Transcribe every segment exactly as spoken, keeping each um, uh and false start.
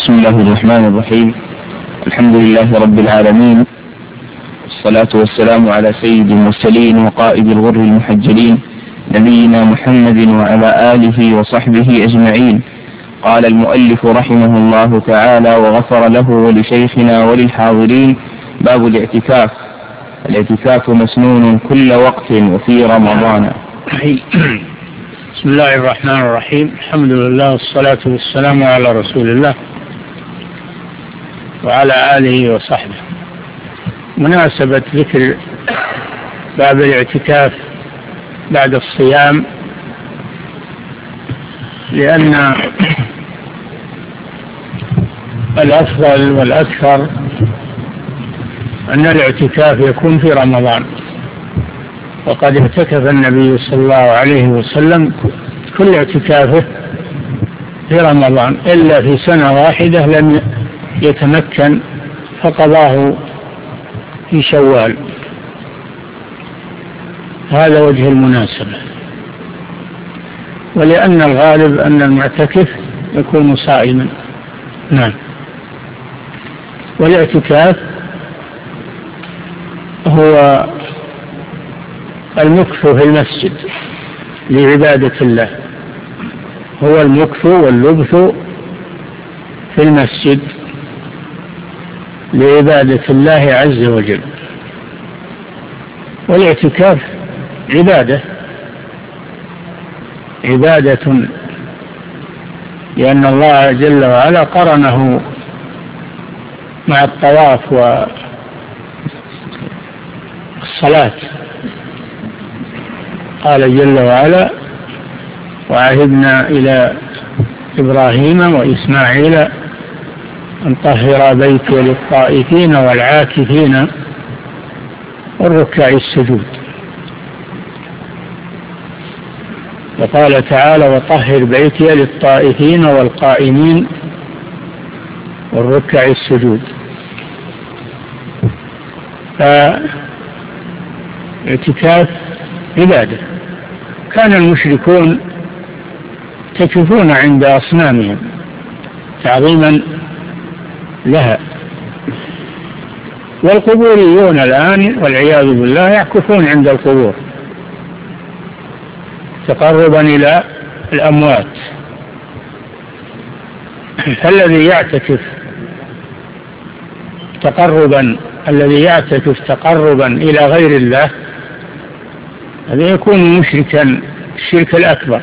بسم الله الرحمن الرحيم. الحمد لله رب العالمين، والصلاة والسلام على سيد المرسلين وقائد الغر المحجلين نبينا محمد وعلى آله وصحبه أجمعين. قال المؤلف رحمه الله تعالى وغفر له ولشيخنا وللحاضرين: باب الاعتكاف. الاعتكاف مسنون كل وقت وفي رمضان. بسم الله الرحمن الرحيم. الحمد لله والصلاة والسلام على رسول الله وعلى آله وصحبه. مناسبة ذكر باب الاعتكاف بعد الصيام، لأن الأفضل والأكثر أن الاعتكاف يكون في رمضان، وقد اعتكف النبي صلى الله عليه وسلم كل اعتكافه في رمضان، إلا في سنة واحدة لم يتمكن فقضاه في شوال. هذا وجه المناسبة، ولأن الغالب أن المعتكف يكون صائما. نعم. والاعتكاف هو المكث في المسجد لعبادة الله، هو المكث واللبث في المسجد لعبادة الله عز وجل. والاعتكاف عبادة عبادة لأن الله جل وعلا قرنه مع الطواف والصلاة. قال جل وعلا: وعهدنا إلى إبراهيم وإسماعيل أن طهر بيتي للطائفين والعاكفين والركع السجود. وقال تعالى: وطهر بيتي للطائفين والقائمين والركع السجود. فاعتكاف عبادة. كان المشركون يعتكفون عند أصنامهم تعظيما لها، والقبوريون الآن والعياذ بالله يعكفون عند القبور تقربا إلى الأموات. فالذي يعتكف تقربا الذي يعتكف تقربا إلى غير الله هذا يكون مشركا الشرك الأكبر.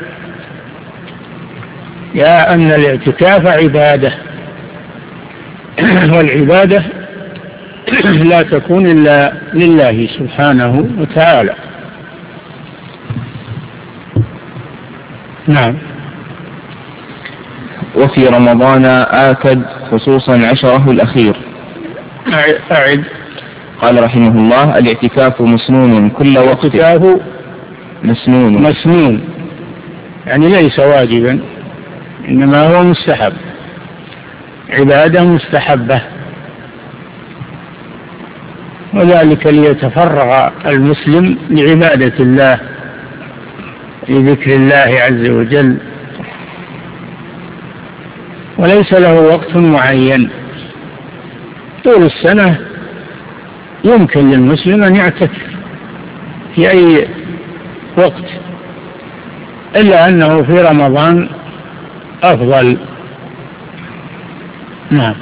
يا أن الاعتكاف عبادة، والعبادة لا تكون إلا لله سبحانه وتعالى. نعم. وفي رمضان آكد خصوصا عشره الأخير. أعد. قال رحمه الله: الاعتكاف مسنون كل وقت. الاعتكاف مسنون مسنون يعني ليس واجبا، إنما هو مستحب، عبادة مستحبة، وذلك ليتفرغ المسلم لعبادة الله لذكر الله عز وجل، وليس له وقت معين. طول السنة يمكن للمسلم أن يعتكف في أي وقت، إلا أنه في رمضان أفضل. نعم.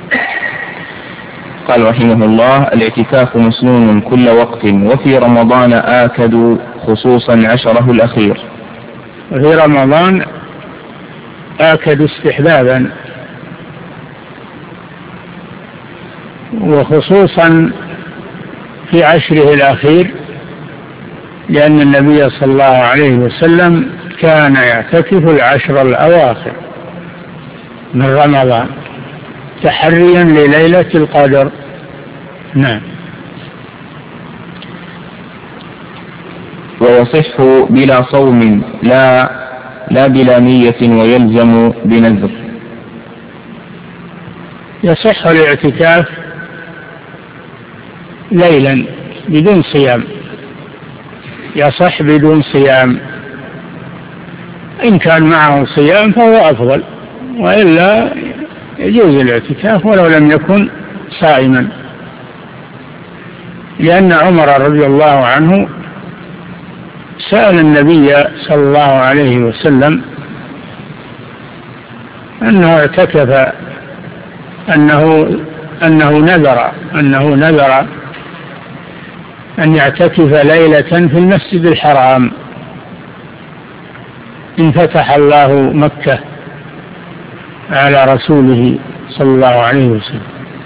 قال رحمه الله: الاعتكاف مسنون كل وقت وفي رمضان آكد خصوصا عشره الأخير. وفي رمضان آكد استحبابا، وخصوصا في عشره الأخير، لأن النبي صلى الله عليه وسلم كان يعتكف العشر الأواخر من رمضان تحريا لليلة القدر. نعم. ويصح بلا صوم لا لا بلا نية ويلزم بنذر. يصح الاعتكاف ليلا بدون صيام، يصح بدون صيام. إن كان معه صيام فهو أفضل، وإلا يجوز الاعتكاف ولو لم يكن صائما، لأن عمر رضي الله عنه سأل النبي صلى الله عليه وسلم أنه اعتكف أنه أنه نذر أنه نذر أن يعتكف ليلة في المسجد الحرام إن فتح الله مكة على رسوله صلى الله عليه وسلم.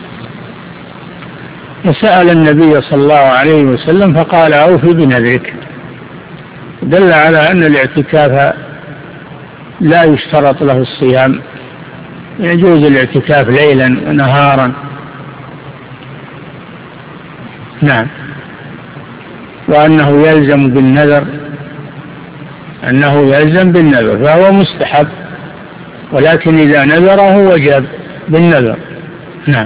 فسأل النبي صلى الله عليه وسلم فقال أوف بنذرك، دل على أن الاعتكاف لا يشترط له الصيام، يجوز الاعتكاف ليلا ونهارا. نعم. وأنه يلزم بالنذر أنه يلزم بالنذر فهو مستحب، ولكن إذا نذره وجب بالنذر. نعم.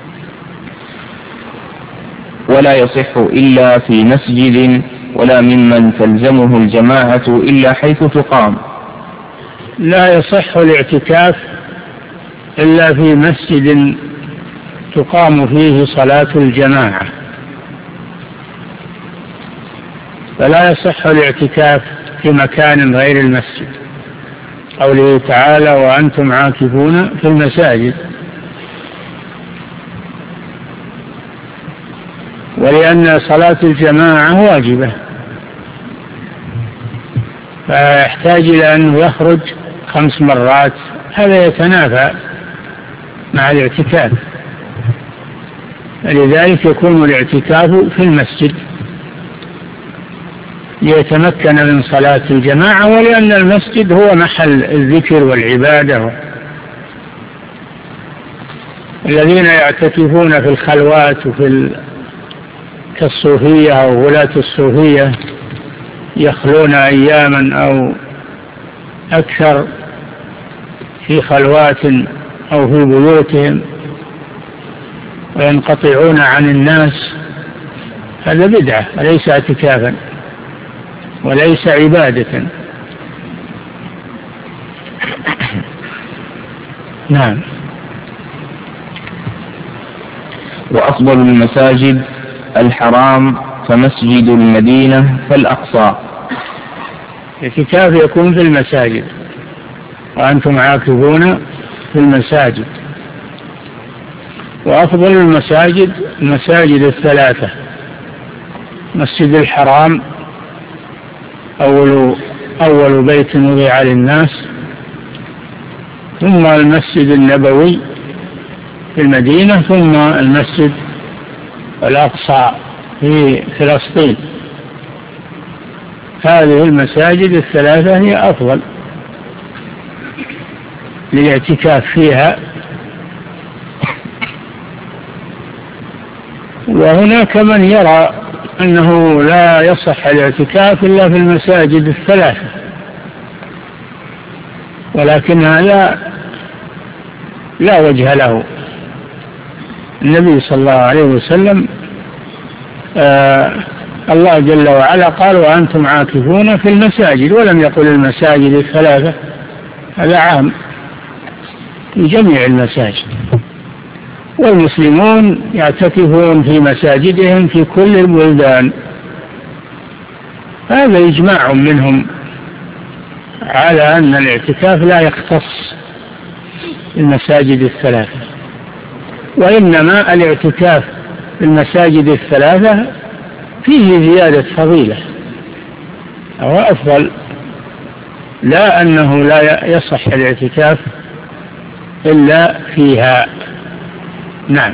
ولا يصح إلا في مسجد ولا ممن تلزمه الجماعة إلا حيث تقام. لا يصح الاعتكاف إلا في مسجد تقام فيه صلاة الجماعة، فلا يصح الاعتكاف في مكان غير المسجد. قوله تعالى وأنتم عاكفون في المساجد. ولأن صلاة الجماعة واجبة فيحتاج إلى أنه يخرج خمس مرات، هذا يتنافى مع الاعتكاف، لذلك يكون الاعتكاف في المسجد ليتمكن من صلاة الجماعة، ولأن المسجد هو محل الذكر والعبادة. الذين يعتكفون في الخلوات وفي كالصوفية أو ولاة الصوفية يخلون أياما أو أكثر في خلوات أو في بيوتهم وينقطعون عن الناس، هذا بدعة وليس اعتكافا وليس عبادة. نعم. وأفضل المساجد الحرام فمسجد المدينة فالأقصى. الاعتكاف يكون في المساجد وأنتم عاكفون في المساجد. وأفضل المساجد المساجد الثلاثة: مسجد الحرام أول أول بيت وضع للناس، ثم المسجد النبوي في المدينة، ثم المسجد الأقصى في فلسطين. هذه المساجد الثلاثة هي أفضل للاعتكاف فيها. وهناك من يرى أنه لا يصح الاعتكاف إلا في المساجد الثلاثة، ولكن هذا لا وجه له. النبي صلى الله عليه وسلم آه الله جل وعلا قال وأنتم عاكفون في المساجد، ولم يقل المساجد الثلاثة، هذا عام في جميع المساجد. والمسلمون يعتكفون في مساجدهم في كل البلدان، هذا إجماع منهم على أن الاعتكاف لا يختص المساجد الثلاثة، وإنما الاعتكاف في المساجد الثلاثة فيه زيادة فضيلة أو أفضل، لا أنه لا يصح الاعتكاف إلا فيها. نعم.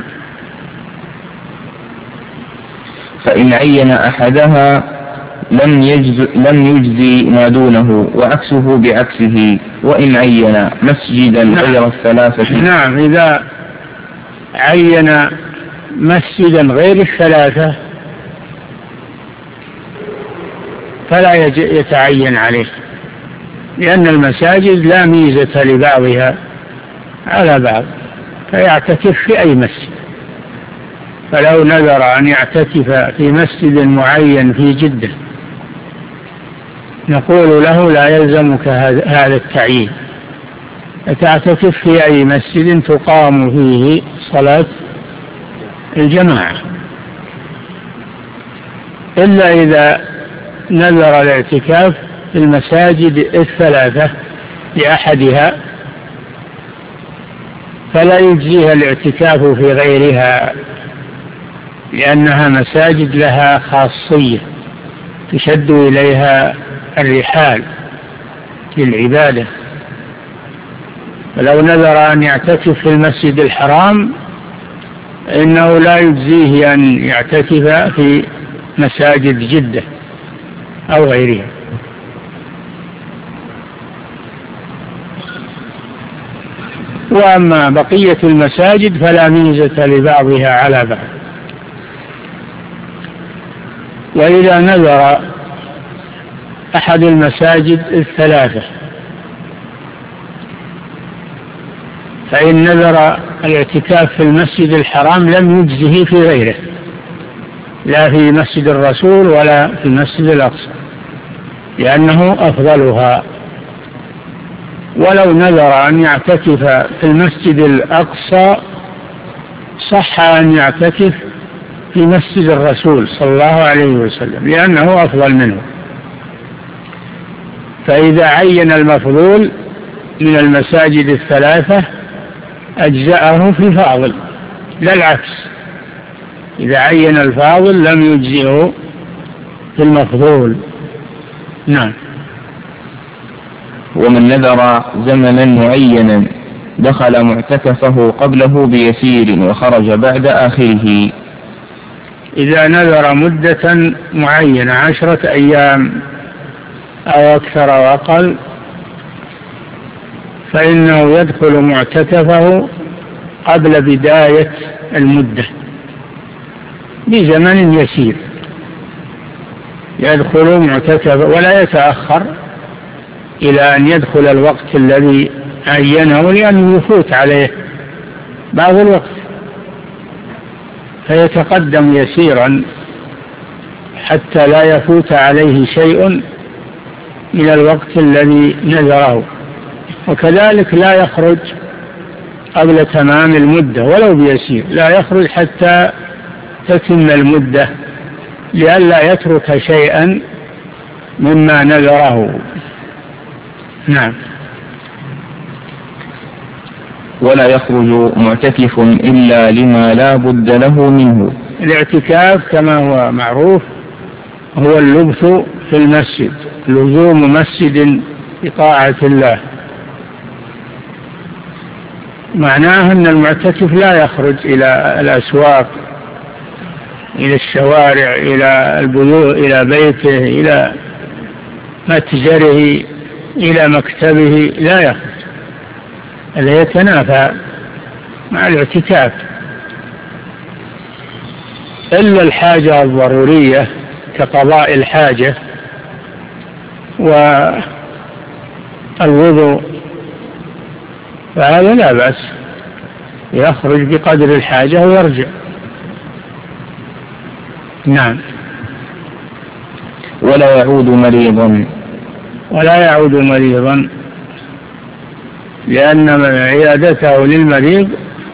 فإن عين أحدها لم يجز لم يجزي ما دونه، وعكسه بعكسه، وإن عين مسجدا نعم. غير الثلاثة. نعم. إذا عين مسجدا غير الثلاثة فلا يتعين عليه، لأن المساجد لا ميزة لبعضها على بعض، فيعتكف في أي مسجد. فلو نذر أن يعتكف في مسجد معين في جدة نقول له لا يلزمك هذا التعيين، تعتكف في أي مسجد تقام فيه صلاة الجماعة، إلا إذا نذر الاعتكاف في المساجد الثلاثة لأحدها فلا يجزيها الاعتكاف في غيرها، لأنها مساجد لها خاصية تشد إليها الرحال للعبادة. فلو نذر أن يعتكف في المسجد الحرام إنه لا يجزيه أن يعتكف في مساجد جدة أو غيرها. وأما بقية المساجد فلا ميزة لبعضها على بعض. وإذا نذر أحد المساجد الثلاثة فإن نذر الاعتكاف في المسجد الحرام لم يجزه في غيره، لا في مسجد الرسول ولا في المسجد الأقصى، لأنه أفضلها. ولو نذر أن يعتكف في المسجد الأقصى صح أن يعتكف في مسجد الرسول صلى الله عليه وسلم، لأنه أفضل منه. فإذا عين المفضول من المساجد الثلاثة أجزأه في فاضل، لا العكس، إذا عين الفاضل لم يجزئه في المفضول. نعم. ومن نذر زمنا معينا دخل معتكفه قبله بيسير وخرج بعد آخره. إذا نذر مدة معينة عشرة أيام أو أكثر أو أقل فإنه يدخل معتكفه قبل بداية المدة بزمن يسير، يدخل معتكفه ولا يتأخر إلى أن يدخل الوقت الذي عينه، لأنه يفوت عليه بعض الوقت، فيتقدم يسيرا حتى لا يفوت عليه شيء من الوقت الذي نذره. وكذلك لا يخرج قبل تمام المدة ولو بيسير، لا يخرج حتى تتم المدة لئلا يترك شيئا مما نذره. نعم. ولا يخرج معتكف إلا لما لا بد له منه. الاعتكاف كما هو معروف هو اللبث في المسجد، لزوم مسجد بطاعة الله. معناه أن المعتكف لا يخرج إلى الأسواق، إلى الشوارع، إلى البيوت، إلى بيته، إلى متجره، إلى مكتبه، لا يخرج. هذا يتنافى مع الاعتكاف، إلا الحاجة الضرورية كقضاء الحاجة والوضوء، فهذا لا بأس، يخرج بقدر الحاجة ويرجع. نعم. ولا يعود مريضا. ولا يعود مريضا، لأن عيادته للمريض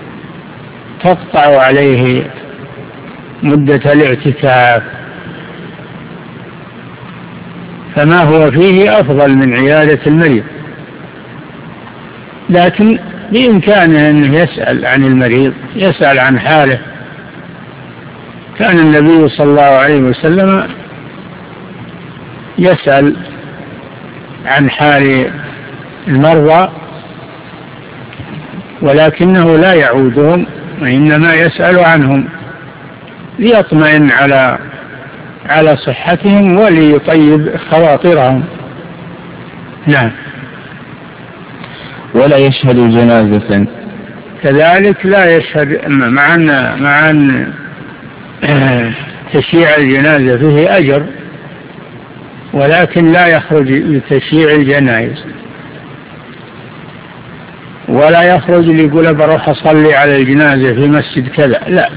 تقطع عليه مدة الاعتكاف، فما هو فيه أفضل من عيادة المريض، لكن بإمكانه أن يسأل عن المريض، يسأل عن حاله. كان النبي صلى الله عليه وسلم يسأل عن حال المرضى ولكنه لا يعودهم، وإنما يسأل عنهم ليطمئن على على صحتهم وليطيب خواطرهم. نعم. ولا يشهد جنازة. كذلك لا يشهد، مع أن مع أن تشييع الجنازة فيه أجر، ولكن لا يخرج لتشييع الجنائز، ولا يخرج ليقول بروح أصلي على الجنازة في مسجد كذا، لا،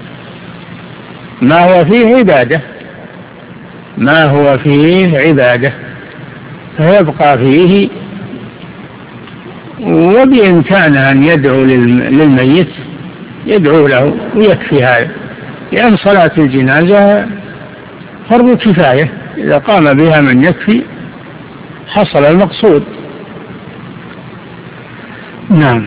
ما هو فيه عبادة، ما هو فيه عبادة فيبقى فيه وبإمكانه أن يدعو للميت يدعو له ويكفي هذا، لأن صلاة الجنازة فرض كفاية، إذا قام بها من يكفي حصل المقصود. نعم.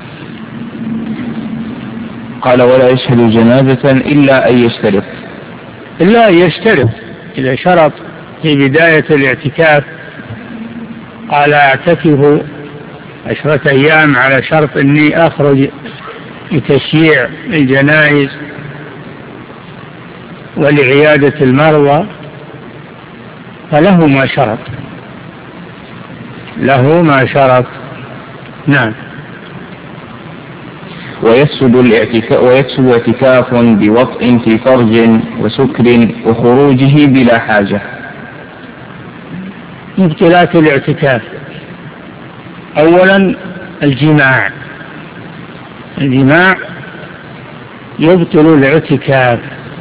قال ولا يشهد جنازة إلا أن يشترط. إلا أن يشترط، إذا شرط في بداية الاعتكاف قال أعتكف عشرة أيام على شرط أني أخرج لتشييع الجنائز ولعيادة المرضى، فله ما شرط، له ما شرط. نعم. ويفسد الاعتكاف ويفسد اعتكاف بوطء في فرج وسكر وخروجه بلا حاجة. مبطلات الاعتكاف: أولا الجماع، الجماع يبطل الاعتكاف،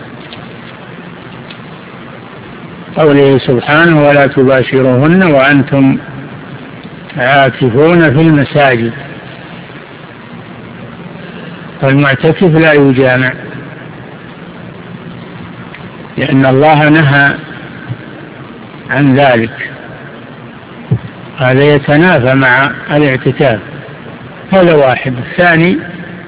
قوله سبحانه ولا تباشروهن وأنتم عاكفون في المساجد، فالمعتكف لا يجامع لأن الله نهى عن ذلك، هذا يتنافى مع الاعتكاف. هذا واحد. الثاني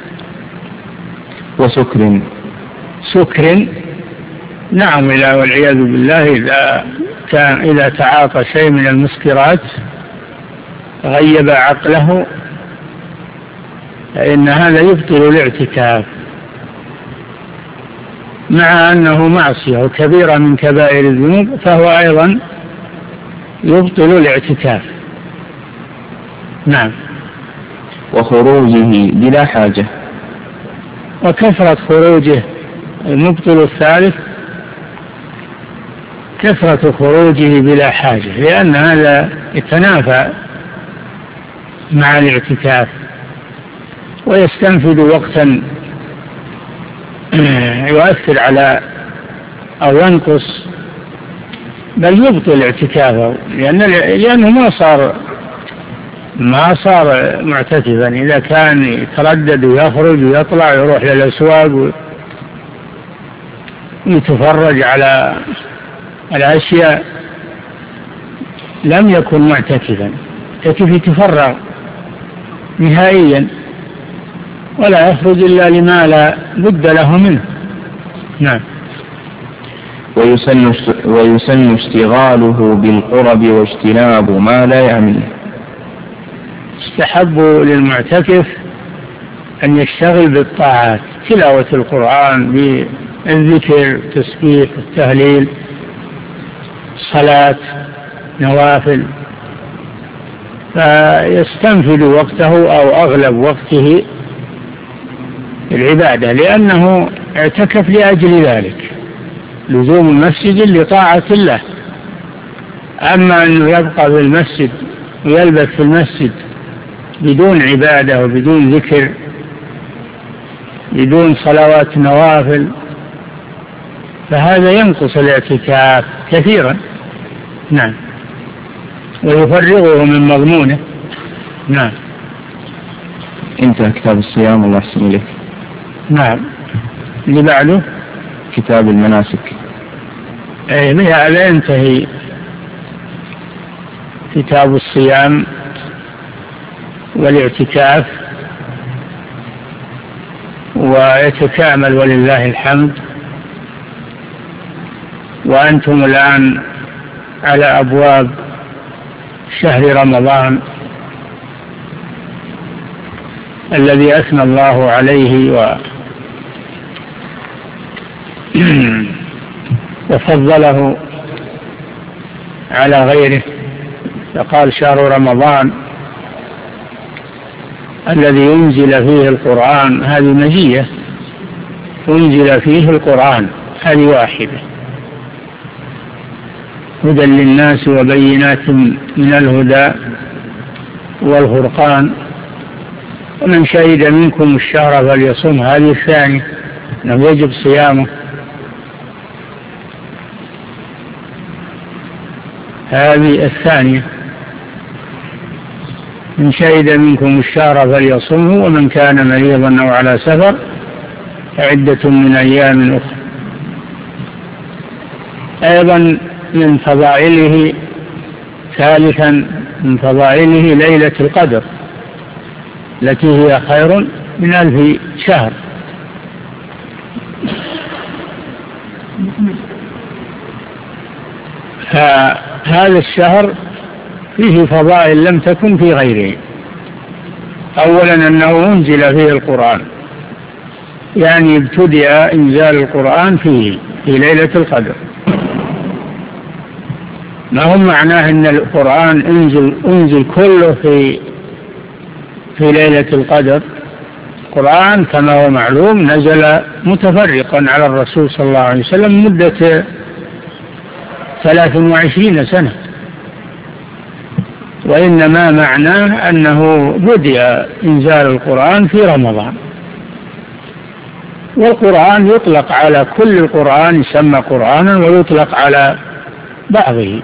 وسكر، سكر نعم، إلى والعياذ بالله إذا كان إذا تعاطى شيء من المسكرات غيب عقله فإن هذا يبطل الاعتكاف، مع أنه معصية وكبيرة من كبائر الذنوب، فهو أيضا يبطل الاعتكاف. نعم. وخروجه بلا حاجة، وكثرة خروجه. المبطل الثالث كثرة خروجه بلا حاجة، لأن هذا يتنافى مع الاعتكاف ويستنفذ وقتا يؤثر على أو ينقص بل يبطل اعتكافه، لأن لأنه ما صار ما صار معتكفا. إذا كان يتردد ويخرج ويطلع ويروح للأسواق ويتفرج على الأشياء لم يكن معتكفا، يكفي يتفرغ نهائيا ولا يخرج إلا لما لا بد له منه. نعم. ويسن ويسن اشتغاله بالقرب واجتناب ما لا يعنيه. استحب للمعتكف أن يشتغل بالطاعات، تلاوة القرآن، بالذكر، التسبيح، التهليل، صلاة، نوافل، فيستنفذ وقته أو أغلب وقته العبادة، لأنه اعتكف لأجل ذلك، لزوم المسجد لطاعة الله. أما أنه يبقى في المسجد ويلبث في المسجد بدون عبادة وبدون ذكر، بدون صلوات نوافل، فهذا ينقص الاعتكاف كثيرا. نعم. ويفرغه من مضمونه. نعم. انتهى كتاب الصيام، الله يحسن إليك. نعم. اللي بعده كتاب المناسك. ايه بهذا ينتهي كتاب الصيام والاعتكاف ويتكامل ولله الحمد. وأنتم الآن على أبواب شهر رمضان الذي أثنى الله عليه و وفضله على غيره، فقال شهر رمضان الذي ينزل فيه القرآن، هذه مزية، ينزل فيه القرآن، هذه واحدة، هدى للناس وبينات من الهدى والفرقان، ومن شهد منكم الشهر فليصم، هذه الثانية، أنه يجب صيامه. هذه الثانية. من شهد منكم الشهر فليصمه ومن كان مريضا أو على سفر فعدة من أيام أخرى. أيضا من فضائله ثالثا من فضائله ليلة القدر التي هي خير من ألف شهر. فهذا الشهر فيه فضائل لم تكن في غيره. أولا أنه أنزل فيه القرآن، يعني ابتدأ إنزال القرآن فيه في ليلة القدر. ما هو معناه أن القرآن أنزل, أنزل كله في في ليلة القدر. القرآن كما هو معلوم نزل متفرقا على الرسول صلى الله عليه وسلم مدة ثلاث وعشرين سنة، وإنما معناه أنه بدأ إنزال القرآن في رمضان. والقرآن يطلق على كل القرآن، يسمى قرآنا ويطلق على بعضه،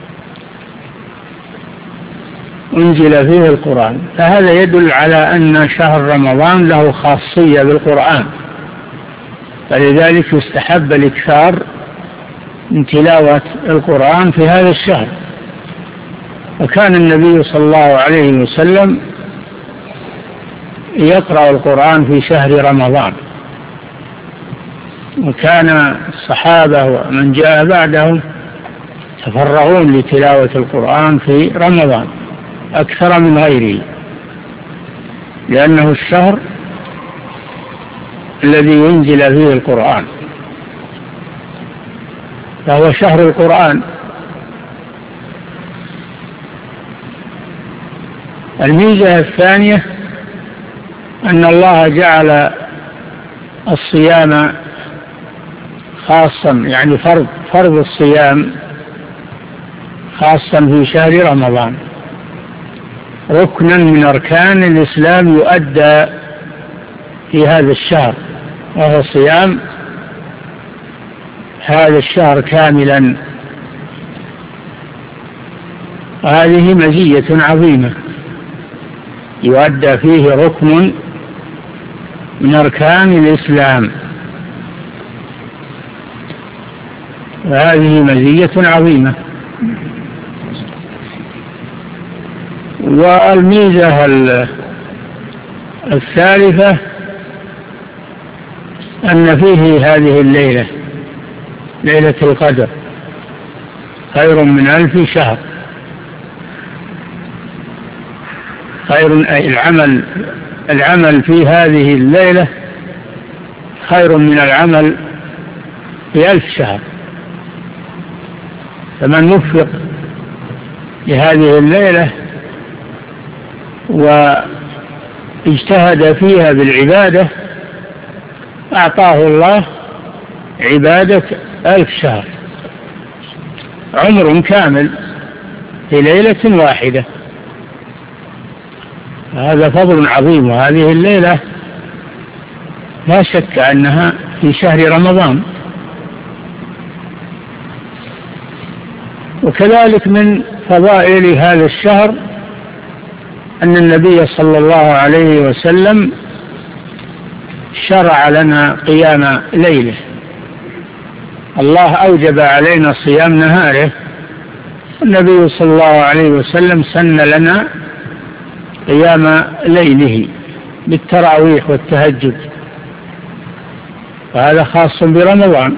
أنزل فيه القرآن. فهذا يدل على أن شهر رمضان له خاصية بالقرآن، فلذلك يستحب الإكثار من تلاوة القرآن في هذا الشهر. وكان النبي صلى الله عليه وسلم يقرأ القرآن في شهر رمضان، وكان الصحابة ومن جاء بعدهم يتفرغون لتلاوة القرآن في رمضان أكثر من غيره، لأنه الشهر الذي ينزل فيه القرآن، فهو شهر القرآن. الميزة الثانية أن الله جعل الصيام خاصا، يعني فرض فرض الصيام خاصا في شهر رمضان، ركنا من أركان الإسلام يؤدى في هذا الشهر، وهو صيام هذا الشهر كاملا. وهذه مزية عظيمة يؤدى فيه ركن من أركان الإسلام، وهذه مزية عظيمة. والميزة الثالثة أن فيه هذه الليلة ليلة القدر خير من ألف شهر. خير أي العمل العمل في هذه الليلة خير من العمل في ألف شهر. فمن وفق لهذه الليلة واجتهد فيها بالعبادة أعطاه الله عبادة ألف شهر، عمر كامل في ليلة واحدة. هذا فضل عظيم. وهذه الليلة لا شك أنها في شهر رمضان. وكذلك من فضائل هذا الشهر أن النبي صلى الله عليه وسلم شرع لنا قيام ليله. الله أوجب علينا صيام نهاره، النبي صلى الله عليه وسلم سن لنا قيام ليله بالتراويح والتهجد، وهذا خاص برمضان.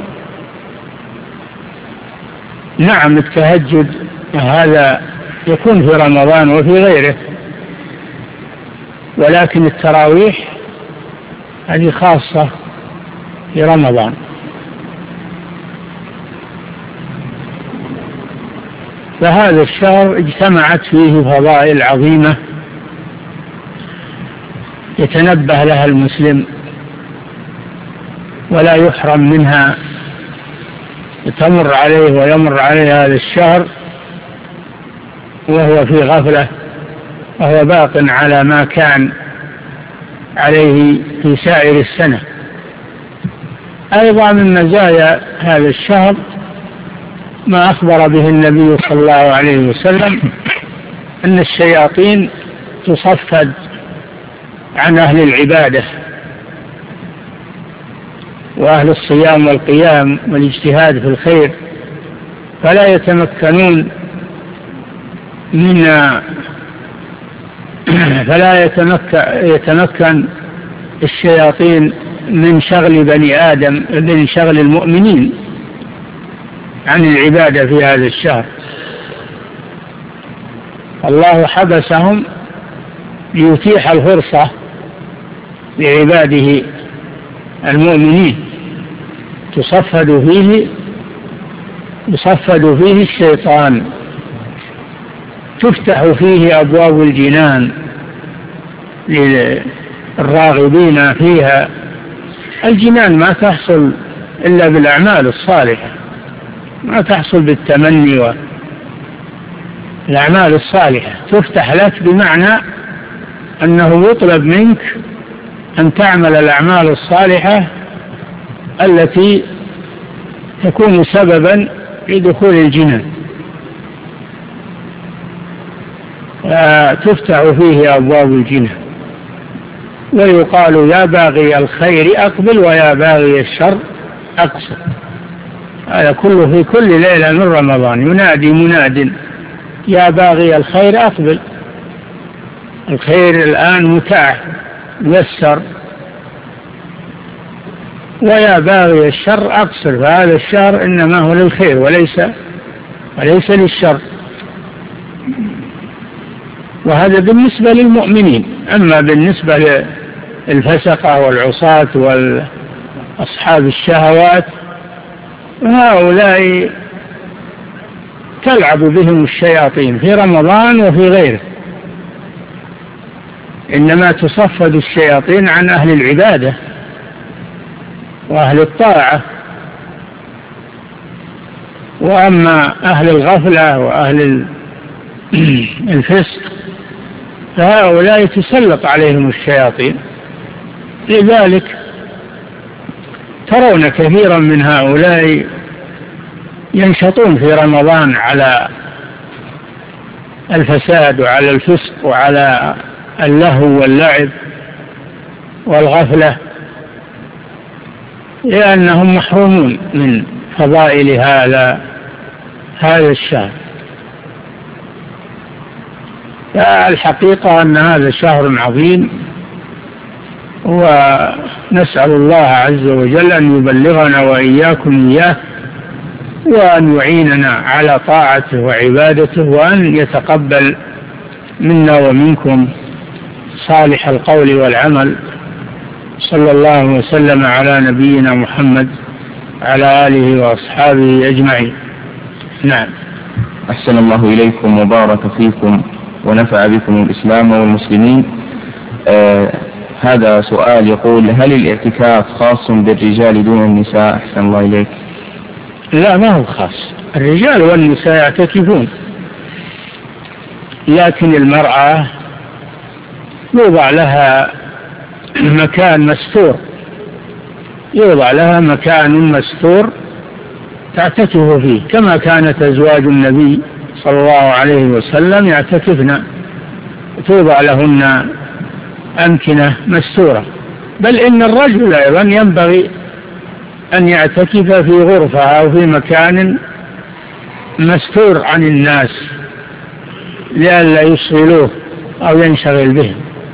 نعم التهجد هذا يكون في رمضان وفي غيره، ولكن التراويح هذه خاصة في رمضان. فهذا الشهر اجتمعت فيه فضائل عظيمة يتنبه لها المسلم ولا يحرم منها، تمر عليه ويمر عليه هذا الشهر وهو في غفلة، وهو باق على ما كان عليه في سائر السنة. أيضا من مزايا هذا الشهر ما أخبر به النبي صلى الله عليه وسلم أن الشياطين تصفد عن أهل العبادة وأهل الصيام والقيام والاجتهاد في الخير، فلا يتمكنون من فلا يتمكن, يتمكن الشياطين من شغل بني آدم من شغل المؤمنين عن العبادة في هذا الشهر. الله حبسهم ليتيح الفرصة لعباده المؤمنين تصفد فيه يصفد فيه الشيطان، تفتح فيه أبواب الجنان للراغبين فيها. الجنان ما تحصل إلا بالأعمال الصالحة، ما تحصل بالتمني، والأعمال الصالحة تفتح لك بمعنى أنه يطلب منك أن تعمل الأعمال الصالحة التي تكون سببا لدخول الجنان، تفتح فيه أبواب الجنان. ويقال يا باغي الخير أقبل ويا باغي الشر أقصر. هذا كله في كل ليلة من رمضان ينادي مناد يا باغي الخير أقبل. الخير الآن متاح يسر، ويا باغي الشر أقصر. فهذا الشهر إنما هو للخير وليس وليس للشر. وهذا بالنسبة للمؤمنين. أما بالنسبة للفسقة والعصاة والأصحاب الشهوات هؤلاء تلعب بهم الشياطين في رمضان وفي غيره، إنما تصفد الشياطين عن أهل العبادة وأهل الطاعة. وأما أهل الغفلة وأهل الفسق فهؤلاء تسلط عليهم الشياطين. لذلك ترون كثيرا من هؤلاء ينشطون في رمضان على الفساد وعلى الفسق وعلى اللهو واللعب والغفلة، لأنهم محرومون من فضائل هذا هذا الشهر. فالحقيقة أن هذا شهر عظيم، ونسأل الله عز وجل أن يبلغنا وإياكم إياه، وأن يعيننا على طاعته وعبادته، وأن يتقبل منا ومنكم صالح القول والعمل. صلى الله وسلم على نبينا محمد على آله وأصحابه أجمعين. نعم. أحسن الله إليكم وبارك فيكم ونفع بكم الإسلام والمسلمين. آه هذا سؤال يقول: هل الاعتكاف خاص بالرجال دون النساء؟ أحسن الله إليك. لا، ما هو خاص. الرجال والنساء يعتكفون، لكن المرأة يوضع لها مكان مستور، يوضع لها مكان مستور تعتكف فيه، كما كانت أزواج النبي صلى الله عليه وسلم يعتكفن، توضع لهن أمكنة مستورة. بل إن الرجل أيضا ينبغي أن يعتكف في غرفة أو في مكان مستور عن الناس لئلا يشغلوه أو ينشغل بهم،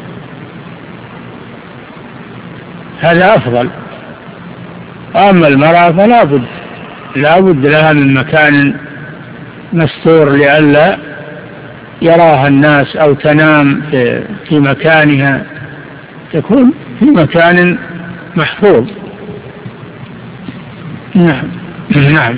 هذا أفضل. أما المرأة فلا بد لا بد لها من مكان مستور لئلا يراها الناس، أو تنام في, في مكانها، تكون في مكان محفوظ. نعم. نعم.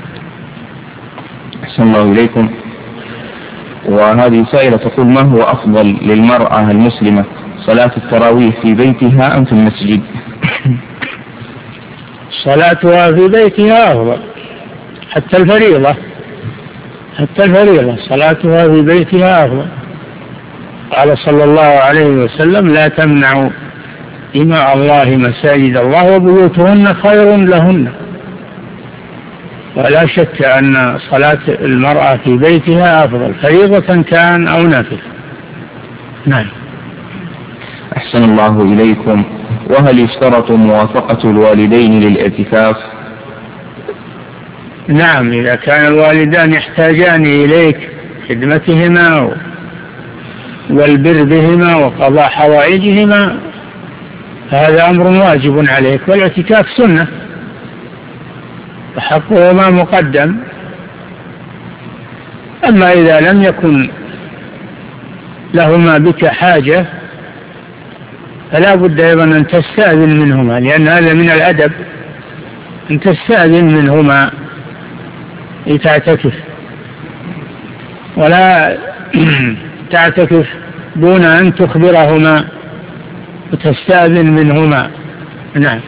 أحسن الله إليكم. وهذه سائلة تقول: ما هو أفضل للمرأة المسلمة، صلاة التراويح في بيتها أم في المسجد؟ صلاتها في بيتها أفضل، حتى الفريضة حتى الفريضة صلاتها في بيتها أفضل. قال صلى الله عليه وسلم: لا تمنعوا إماء الله مساجد الله وبيوتهن خير لهن. ولا شك أن صلاة المرأة في بيتها أفضل، فريضة كان أو نافلة. نعم. أحسن الله إليكم. وهل يشترط موافقة الوالدين للاعتكاف؟ نعم، إذا كان الوالدان يحتاجان إليك خدمتهما والبر بهما وقضاء حوائجهما هذا أمر واجب عليك، والاعتكاف سنة فحقهما مقدم. أما إذا لم يكن لهما بك حاجة فلا بد أيضا أن تستأذن منهما، لأن هذا من الأدب أن تستأذن منهما لتعتكف، ولا تعتكف دون أن تخبرهما وتستأذن منهما. نعم.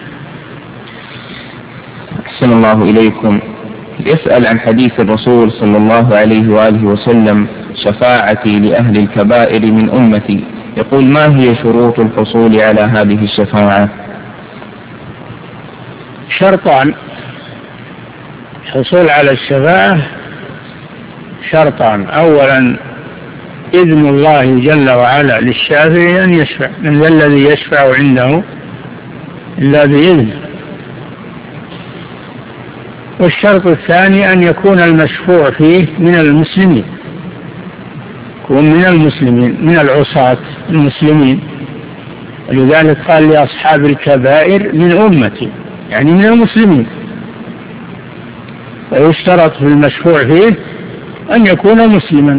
أحسن الله إليكم. يسأل عن حديث الرسول صلى الله عليه وآله وسلم: شفاعتي لأهل الكبائر من أمتي. يقول: ما هي شروط الحصول على هذه الشفاعة؟ شرطان. الحصول على الشفاعة شرطان: أولا إذن الله جل وعلا للشافع أن يشفع، من ذا الذي يشفع عنده إلا بإذنه. والشرط الثاني أن يكون المشفوع فيه من المسلمين، يكون من المسلمين من العصاة المسلمين، ولذلك قال لأصحاب الكبائر من أمتي، يعني من المسلمين. ويشترط في المشفوع فيه أن يكون مسلما.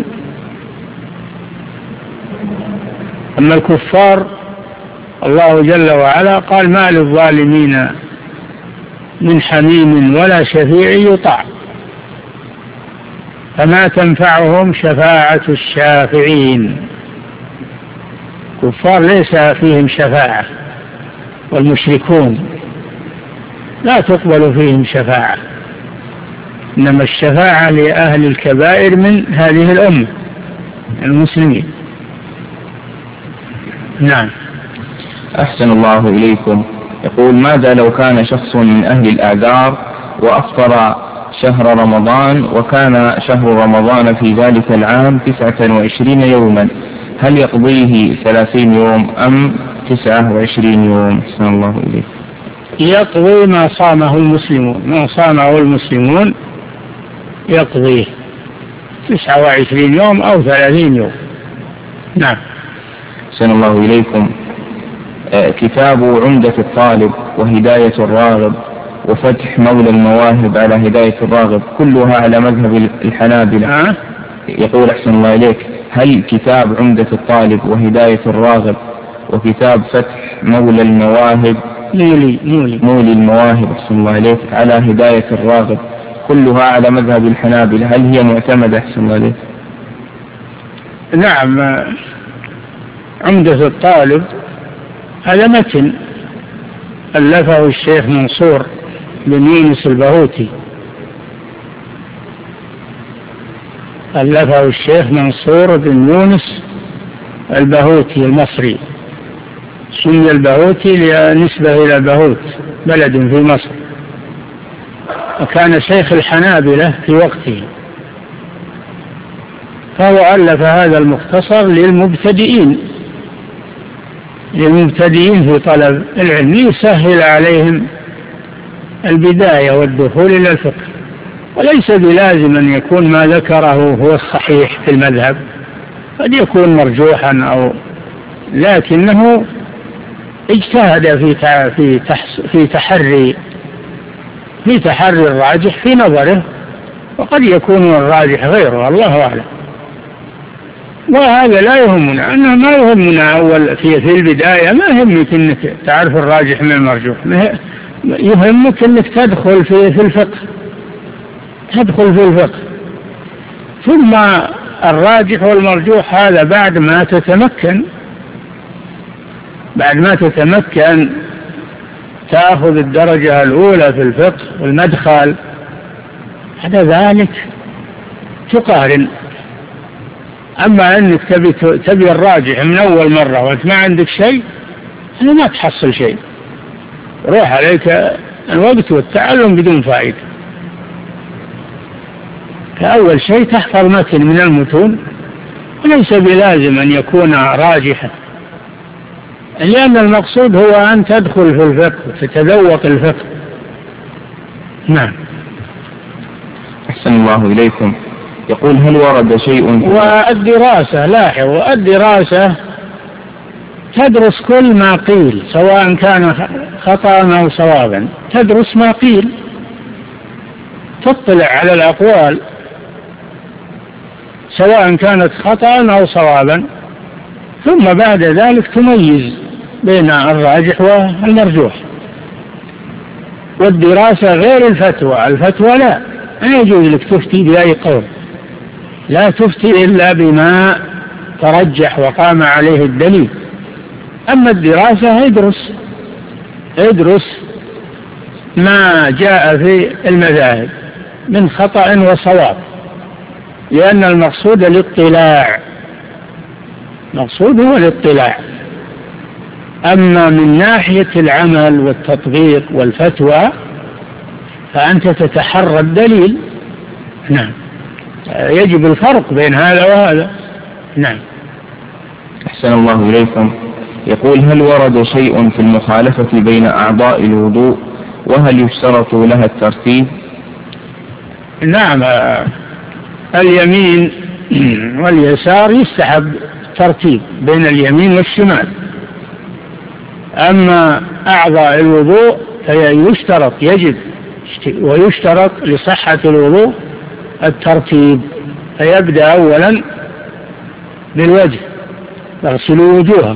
أما الكفار الله جل وعلا قال: ما للظالمين من حميم ولا شفيع يطاع، فما تنفعهم شفاعة الشافعين. كفار ليس فيهم شفاعة، والمشركون لا تقبل فيهم شفاعة، إنما الشفاعة لأهل الكبائر من هذه الأمة المسلمين. نعم. أحسن الله إليكم. يقول: ماذا لو كان شخص من أهل الأعذار وأفطر شهر رمضان وكان شهر رمضان في ذلك العام تسعة وعشرين يوما، هل يقضيه ثلاثين يوم أم تسعة وعشرين يوم؟ أحسن الله إليكم. يقضي ما صامه المسلمون، ما صامه المسلمون يقضيه تسعة وعشرين يوم أو ثلاثين يوم. نعم. أحسن الله إليكم. كتاب عمدة الطالب وهداية الراغب وفتح مولى المواهب على هداية الراغب كلها على مذهب الحنابلة. أه؟ يقول: أحسن الله إليك، هل كتاب عمدة الطالب وهداية الراغب وكتاب فتح مولى المواهب مولي مولي مولي المواهب أحسن الله إليك على هداية الراغب كلها على مذهب الحنابلة، هل هي معتمدة؟ أحسن الله إليك. نعم، عمدة الطالب هذا متن ألفه الشيخ منصور بن يونس البهوتي، ألفه الشيخ منصور بن يونس البهوتي المصري، سمي البهوتي لنسبة إلى بهوت بلد في مصر، وكان شيخ الحنابلة في وقته، فهو ألف هذا المختصر للمبتدئين للمبتدئين في طلب العلم، يسهل عليهم البداية والدخول إلى الفقه، وليس بلازم أن يكون ما ذكره هو الصحيح في المذهب، قد يكون مرجوحا أو لكنه اجتهد في في في تحري في تحري الراجح في نظره، وقد يكون الراجح غيره، الله أعلم. وهذا لا يهمنا، أنه ما يهمنا أول في في البداية، ما يهمك أنك تعرف الراجح من المرجوح، يهمك أنك تدخل في في الفقه تدخل في الفقه ثم الراجح والمرجوح هذا بعد ما تتمكن بعد ما تتمكن تأخذ الدرجة الأولى في الفقه والمدخل، بعد ذلك تقارن. أما أنك تبي تبي الراجح من أول مرة وأنت ما عندك شيء، هذا ما تحصل شيء، روح عليك الوقت والتعلم بدون فائدة. فأول شيء تحفظ متن من المتون ليس بلازم أن يكون راجحا، لأن المقصود هو أن تدخل في الفقه وتتذوق الفقه. نعم. أحسن الله إليكم. يقول هل ورد شيء؟ والدراسة، لاحظ، والدراسة تدرس كل ما قيل سواء كان خطأ أو صوابا، تدرس ما قيل، تطلع على الأقوال سواء كانت خطأ أو صوابا، ثم بعد ذلك تميز بين الراجح والمرجوح. والدراسة غير الفتوى، الفتوى لا لا يجوز لك تفتي بأي قول، لا تفتي إلا بما ترجح وقام عليه الدليل. أما الدراسة ادرس ادرس ما جاء في المذاهب من خطأ وصواب، لأن المقصود الاطلاع، مقصود هو الاطلاع. أما من ناحية العمل والتطبيق والفتوى فأنت تتحرى الدليل. نعم، يجب الفرق بين هذا وهذا. نعم. أحسن الله إليكم. يقول هل ورد شيء في المخالفة بين أعضاء الوضوء، وهل يشترط لها الترتيب؟ نعم، اليمين واليسار يستحب ترتيب بين اليمين والشمال. أما أعضاء الوضوء فيشترط، يجب ويشترط لصحة الوضوء الترتيب، فيبدأ أولا بالوجه، يغسلوا وجوههم،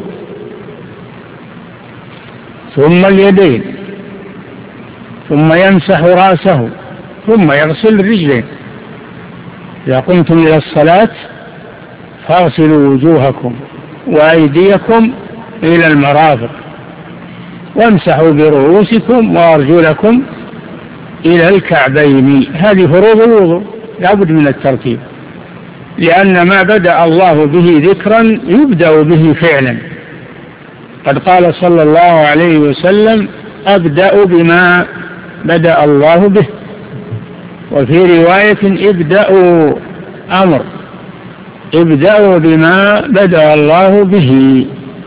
ثم اليدين، ثم يمسح رأسه، ثم يغسل الرجلين. إذا قمتم إلى الصلاة فاغسلوا وجوهكم وأيديكم إلى المرافق، وامسحوا برؤوسكم وأرجلكم إلى الكعبين. هذه فروض الوضوء، لابد من الترتيب، لأن ما بدأ الله به ذكرا يبدأ به فعلا. قد قال صلى الله عليه وسلم أبدأ بما بدأ الله به، وفي رواية ابدأوا أمر، ابدأوا بما بدأ الله به.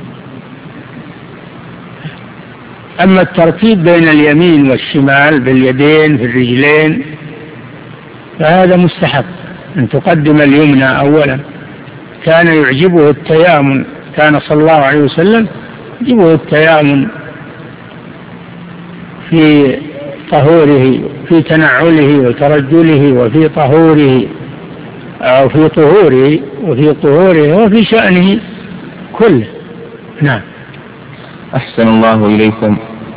أما الترتيب بين اليمين والشمال باليدين في الرجلين فهذا مستحب، أن تقدم اليمنى أولا. كان يعجبه التيامن، كان صلى الله عليه وسلم يعجبه التيامن في طهوره، في تنعله وترجله، وفي طهوره أو في طهوره وفي طهوره وفي شأنه كله. نعم. أحسن الله إليكم.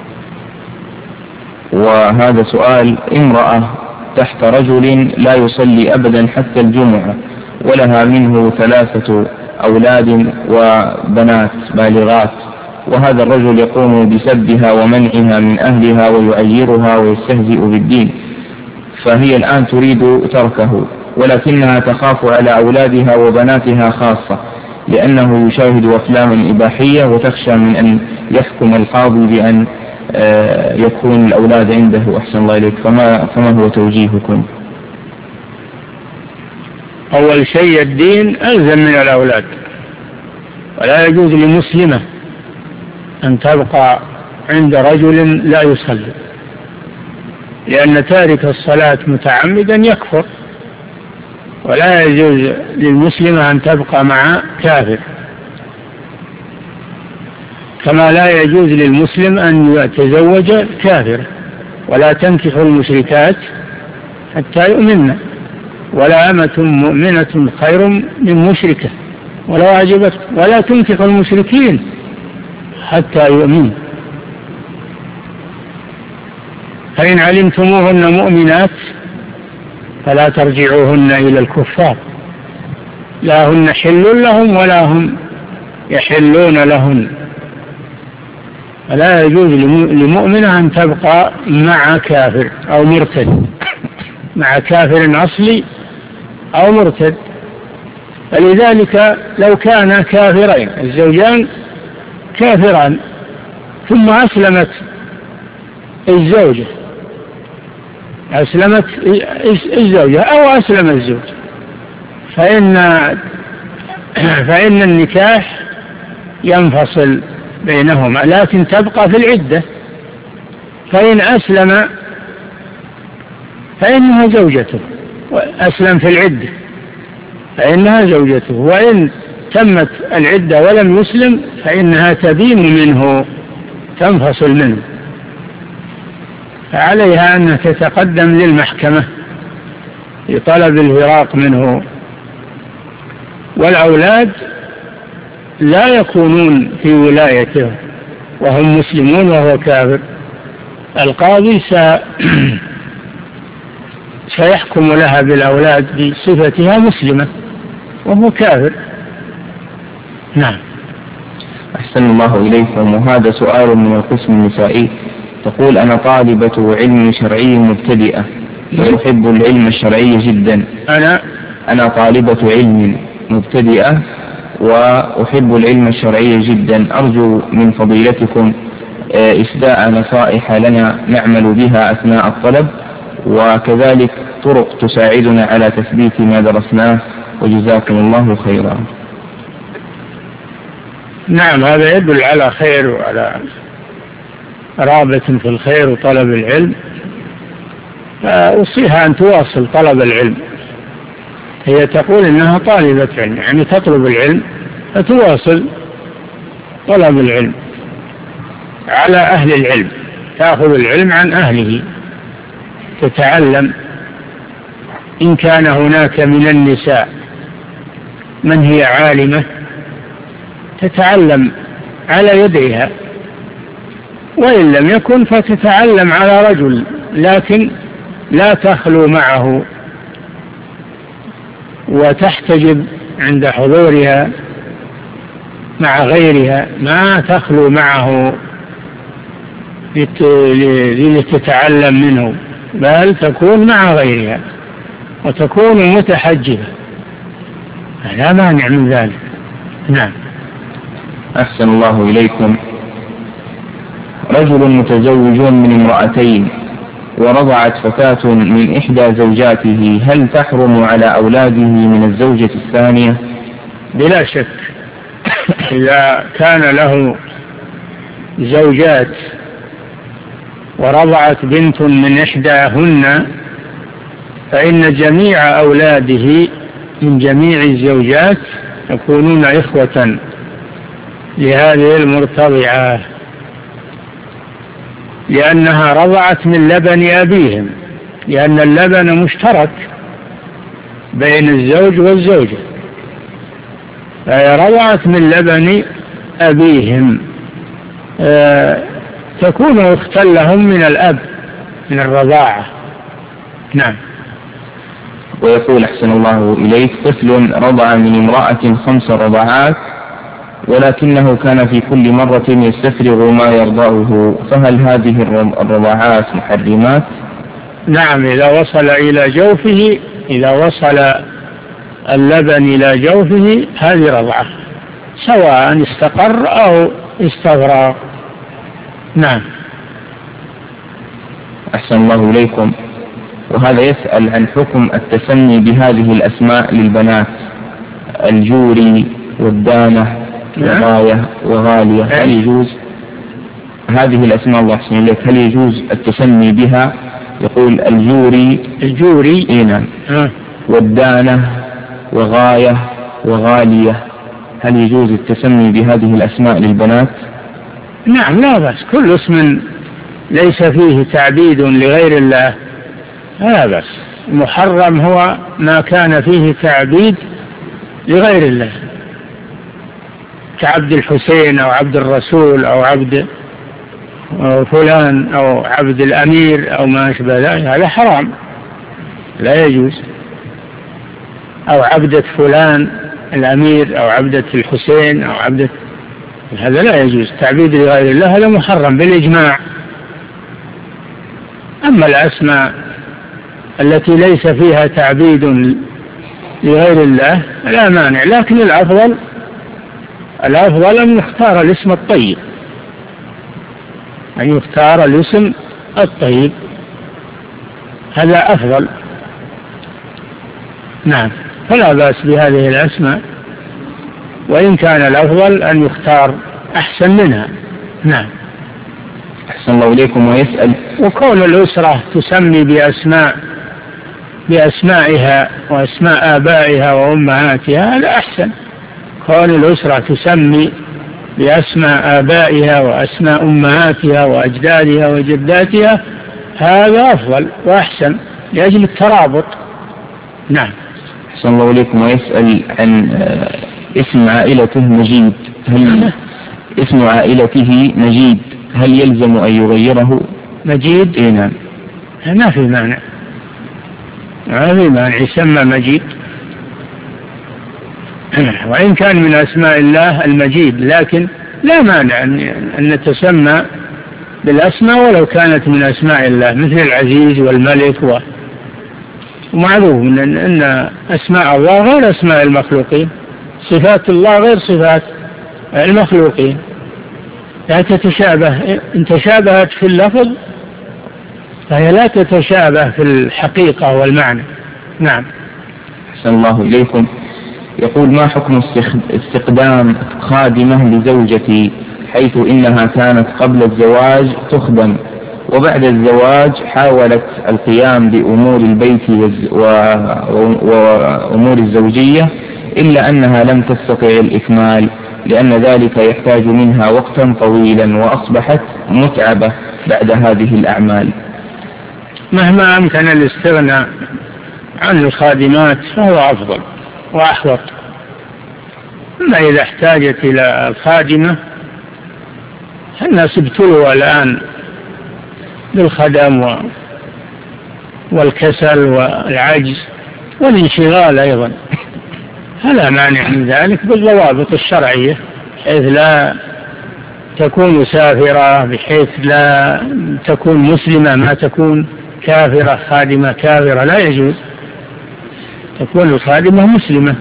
وهذا سؤال: امرأة تحت رجل لا يصلي أبدا حتى الجمعة، ولها منه ثلاثة أولاد وبنات بالغات، وهذا الرجل يقوم بسبها ومنعها من أهلها ويعيرها ويستهزئ بالدين، فهي الآن تريد تركه، ولكنها تخاف على أولادها وبناتها خاصة، لأنه يشاهد أفلاما إباحية، وتخشى من أن يحكم القاضي بأن يكون الأولاد عنده. أحسن الله إليك، فما, فما هو توجيهكم؟ أول شيء الدين ألزم من الأولاد، ولا يجوز لمسلمة أن تبقى عند رجل لا يصلي، لأن تارك الصلاة متعمدا يكفر، ولا يجوز للمسلمة أن تبقى مع كافر، كما لا يجوز للمسلم أن يتزوج كافر، ولا تنكح المشركات حتى يؤمنن، ولا أمة مؤمنة خير من مشركة ولو أعجبت، ولا تنكح المشركين حتى يؤمنوا. فإن علمتموهن مؤمنات فلا ترجعوهن إلى الكفار، لا هن حل لهم ولا هم يحلون لهن. فلا يجوز لمؤمنة أن تبقى مع كافر أو مرتد، مع كافر أصلي أو مرتد. فلذلك لو كان كافرين الزوجان كافران ثم أسلمت الزوجة أسلمت الزوجة أو أسلم الزوج، فإن فإن النكاح ينفصل بينهما، لكن تبقى في العدة. فإن أسلم فإنها زوجته، أسلم في العدة فإنها زوجته، وإن تمت العدة ولم يسلم فإنها تبين منه، تنفصل منه، فعليها أن تتقدم للمحكمة لطلب الفراق منه. والأولاد لا يكونون في ولايته وهم مسلمون وهو كافر، القاضي سيحكم لها بالأولاد بصفتها مسلمة وهو كافر. نعم. أحسن الله إليكم. وهذا سؤال من القسم النسائي، تقول: أنا طالبة علم شرعي مبتدئة وأحب العلم الشرعي جدا. أنا أنا طالبة علم مبتدئة وأحب العلم الشرعي جدا، أرجو من فضيلتكم إسداء نصائح لنا نعمل بها أثناء الطلب، وكذلك طرق تساعدنا على تثبيت ما درسناه، وجزاكم الله خيرا. نعم، هذا يدل على خير وعلى رغبة في الخير وطلب العلم، فأوصيها أن تواصل طلب العلم. هي تقول إنها طالبة علم، يعني تطلب العلم، فتواصل طلب العلم على أهل العلم، تأخذ العلم عن أهله، تتعلم. إن كان هناك من النساء من هي عالمة تتعلم على يديها، وإن لم يكن فتتعلم على رجل، لكن لا تخلو معه وتحتجب عند حضورها مع غيرها، ما تخلو معه لتتعلم منه، بل تكون مع غيرها وتكون متحجبة، لا مانع من ذلك. نعم. أحسن الله إليكم. رجل متزوج من امرأتين ورضعت فتاة من إحدى زوجاته، هل تحرم على أولاده من الزوجة الثانية؟ بلا شك، إذا كان له زوجات ورضعت بنت من إحداهن فإن جميع أولاده من جميع الزوجات يكونون إخوة لهذه المرتضعة، لأنها رضعت من لبن أبيهم، لأن اللبن مشترك بين الزوج والزوجة، فهي رضعت من لبن أبيهم، آه تكون أختا لهم من الأب من الرضاعة. نعم. ويقول: أحسن الله إليك، طفل رضع من امرأة خمس رضعات ولكنه كان في كل مرة يستفرغ ما يرضعه، فهل هذه الرضاعات محرمات؟ نعم، إذا وصل إلى جوفه، إذا وصل اللبن إلى جوفه هذه رضعة، سواء استقر أو استفرغ. نعم. أحسن الله إليكم. وهذا يسأل عن حكم التسمي بهذه الأسماء للبنات: الجوري والدانة وغاية وغالية، هل يجوز هذه الأسماء؟ الله يحسن إليك، هل يجوز التسمي بها؟ يقول: الجوري الجوري إينا والدانة وغاية وغالية، هل يجوز التسمي بهذه الأسماء للبنات؟ نعم، لا بأس، كل اسم ليس فيه تعبيد لغير الله لا بأس. المحرم هو ما كان فيه تعبيد لغير الله، كعبد الحسين أو عبد الرسول أو عبد أو فلان أو عبد الأمير أو ما أشبه ذلك، هذا حرام لا يجوز. أو عبدة فلان الأمير أو عبدة الحسين أو عبدة، هذا لا يجوز، تعبيد لغير الله هذا محرم بالإجماع. أما الأسماء التي ليس فيها تعبيد لغير الله لا مانع، لكن الأفضل الأفضل أن يختار الاسم الطيب، أن يختار الاسم الطيب، هذا أفضل. نعم، فلا بأس بهذه الأسماء. وإن كان الأفضل أن يختار أحسن منها. نعم. أحسن الله إليكم. ويسأل وكون الأسرة تسمي بأسماء بأسمائها وأسماء آبائها وأمهاتها هذا أحسن. كون الأسرة تسمي بأسماء آبائها وأسماء أمهاتها وأجدادها وجداتها هذا أفضل وأحسن لأجل الترابط. نعم. أحسن الله إليكم. ويسأل عن اسم عائلته مجيد، هل اسم عائلته مجيد هل يلزم أن يغيره؟ مجيد؟ إيه نعم. ما في مانع، ما في مانع يسمى مجيد، وإن كان من أسماء الله المجيد، لكن لا مانع أن نتسمى بالأسماء ولو كانت من أسماء الله مثل العزيز والملك و... ومعلوم أن أسماء الله غير أسماء المخلوقين، صفات الله غير صفات المخلوقين، لا تتشابه. إن تشابهت في اللفظ فهي لا تتشابه في الحقيقة والمعنى. نعم. أحسن الله إليكم. يقول ما حكم استخدام خادمة لزوجتي حيث إنها كانت قبل الزواج تخدم وبعد الزواج حاولت القيام بأمور البيت وأمور الزوجية إلا أنها لم تستطع الإكمال لأن ذلك يحتاج منها وقتا طويلا وأصبحت متعبة بعد هذه الأعمال؟ مهما أمكن الاستغناء عن الخادمات فهو أفضل وأحوط. أما إذا احتاجت إلى الخادمة، الناس ابتلوا الآن بالخدم والكسل والعجز والانشغال أيضا، فلا مانع من ذلك بالضوابط الشرعية، بحيث لا تكون مسافرة، بحيث لا تكون مسلمة ما تكون كافرة، خادمة كافرة لا يجوز، تكون الخادمة مسلمة،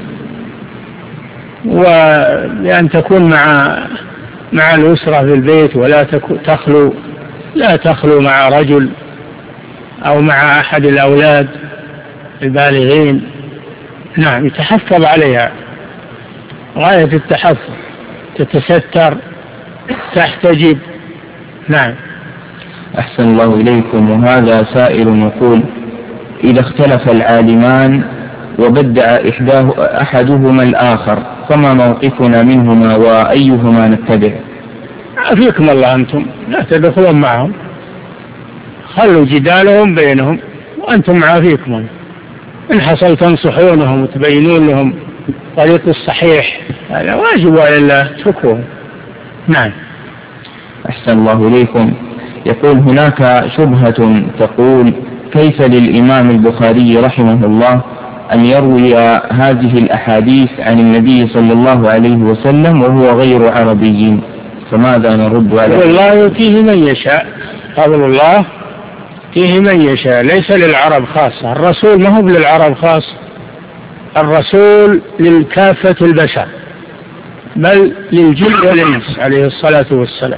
وأن تكون مع مع الأسرة في البيت ولا تخلو لا تخلو مع رجل أو مع أحد الأولاد البالغين. نعم، يتحفظ عليها غاية التحفظ، تتستر، تحتجب. نعم. أحسن الله إليكم. وهذا سائل يقول إذا اختلف العالمان وبدع إحداه أحدهما الآخر فما موقفنا منهما وأيهما نتبع؟ عافيكم الله، أنتم لا تدخلون معهم، خلوا جدالهم بينهم وأنتم عافيكم. إن حصل تنصحونهم وتبينون لهم طريق الصحيح هذا واجب على الله، اتركوهم. نعم. أحسن الله إليكم. يقول هناك شبهة تقول كيف للإمام البخاري رحمه الله أن يروي هذه الأحاديث عن النبي صلى الله عليه وسلم وهو غير عربي، فماذا نرد عليه؟ فضل الله يؤتيه من يشاء، فضل الله يؤتيه من يشاء، ليس للعرب خاصة، الرسول ما هو للعرب خاص، الرسول للكافة البشر بل للجن والإنس عليه الصلاة والسلام.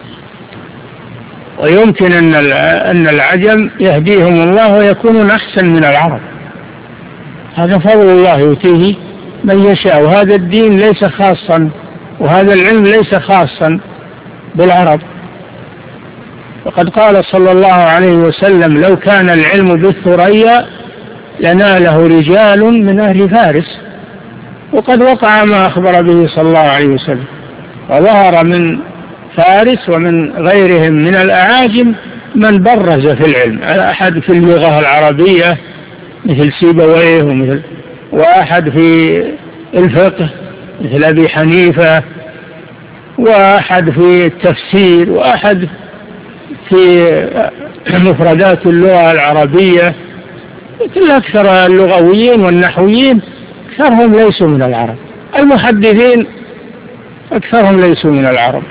ويمكن أن أن العجم يهديهم الله ويكونون أحسن من العرب، هذا فضل الله يؤتيه من يشاء، وهذا الدين ليس خاصا وهذا العلم ليس خاصا بالعرب. وقد قال صلى الله عليه وسلم لو كان العلم بالثريا لناله رجال من أهل فارس، وقد وقع ما أخبر به صلى الله عليه وسلم، وظهر من فارس ومن غيرهم من الأعاجم من برز في العلم، أحد في اللغة العربية مثل سيبويه ومثل وأحد في الفقه مثل أبي حنيفة، وأحد في التفسير، وأحد في مفردات اللغة العربية، مثل أكثر اللغويين والنحويين أكثرهم ليسوا من العرب، المحدثين أكثرهم ليسوا من العرب،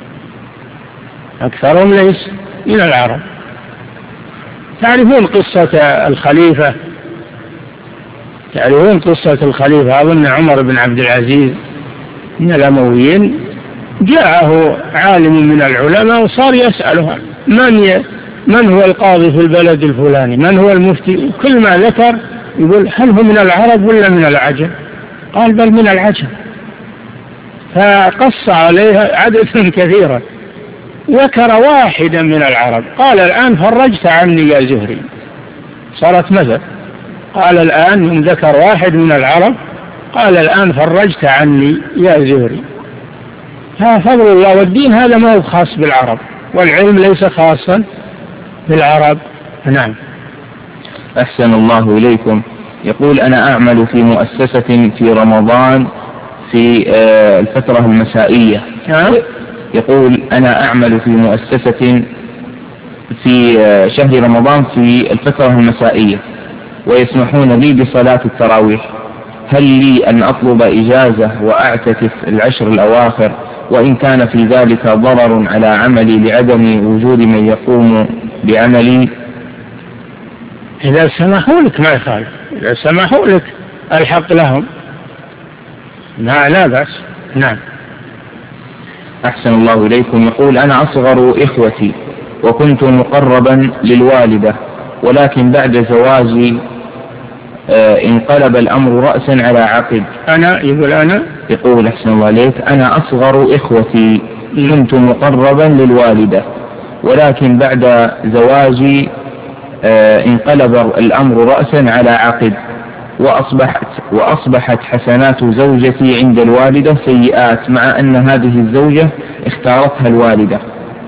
أكثرهم ليس من العرب. تعرفون قصة الخليفة، تعرفون قصة الخليفة أظن عمر بن عبد العزيز من الأمويين، جاءه عالم من العلماء وصار يسأله من ي... من هو القاضي في البلد الفلاني، من هو المفتي، كل ما ذكر يقول هل هو من العرب ولا من العجم؟ قال بل من العجم. فقص عليها عدد كثيرا، ذكر واحدا من العرب قال الآن فرجت عني يا زهري، صارت مثل. قال الآن من ذكر واحد من العرب قال الآن فرجت عني يا زهري. ها فضل الله، والدين هذا ما هو خاص بالعرب، والعلم ليس خاصا بالعرب. نعم. أحسن الله إليكم. يقول أنا أعمل في مؤسسة في رمضان في الفترة المسائية. يقول أنا أعمل في مؤسسة في شهر رمضان في الفترة المسائية ويسمحون لي بصلاة التراويح، هل لي أن أطلب إجازة وأعتكف العشر الأواخر وإن كان في ذلك ضرر على عملي لعدم وجود من يقوم بعملي؟ إذا سمحوا لك ما يخالف، إذا سمحوا لك الحق لهم، لا لا بأس. نعم. أحسن الله إليكم. يقول أنا أصغر إخوتي وكنت مقربا للوالدة، ولكن بعد زواجي آه انقلب الأمر رأسا على عقب. أنا يقول أنا يقول أحسن الله عليك أنا أصغر إخوتي كنت مقربا للوالدة، ولكن بعد زواجي آه انقلب الأمر رأسا على عقب، وأصبحت, وأصبحت حسنات زوجتي عند الوالدة سيئات، مع أن هذه الزوجة اختارتها الوالدة،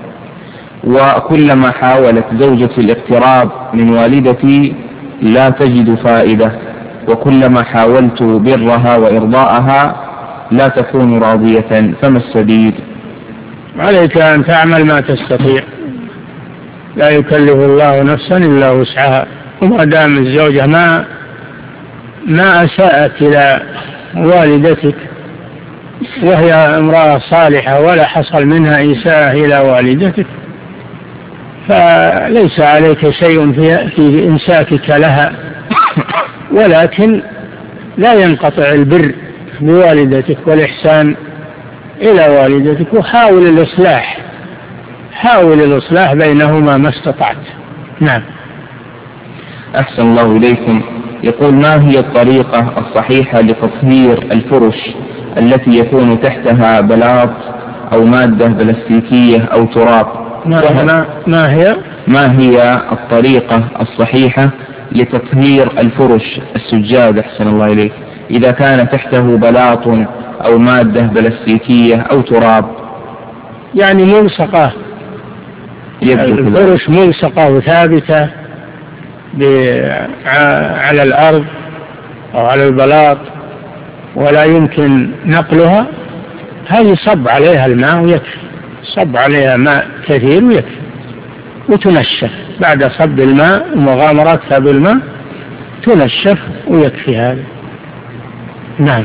وكلما حاولت زوجتي الاقتراب من والدتي لا تجد فائدة، وكلما حاولت برها وإرضاءها لا تكون راضية، فما السبيل؟ عليك أن تعمل ما تستطيع، لا يكلف الله نفسا إلا وسعها، وما دام الزوجة ما ما أساءت إلى والدتك وهي امرأة صالحة ولا حصل منها إساءة إلى والدتك، فليس عليك شيء في, في إمساكك لها، ولكن لا ينقطع البر بوالدتك والإحسان إلى والدتك، وحاول الإصلاح، حاول الإصلاح بينهما ما استطعت. نعم. أحسن الله إليكم. يقول ما هي الطريقة الصحيحة لتطهير الفرش التي يكون تحتها بلاط أو مادة بلاستيكية أو تراب؟ ما, ما هي ما هي الطريقة الصحيحة لتطهير الفرش السجاد أحسن الله إليك إذا كان تحته بلاط أو مادة بلاستيكية أو تراب؟ يعني ملصقة، الفرش ملصقة وثابتة على الأرض أو على البلاط ولا يمكن نقلها، هذه صب عليها الماء ويكفي، صب عليها ماء كثير ويكفي، وتنشف بعد صب الماء ومغامرتها بالماء تنشف ويكفي هذا. نعم.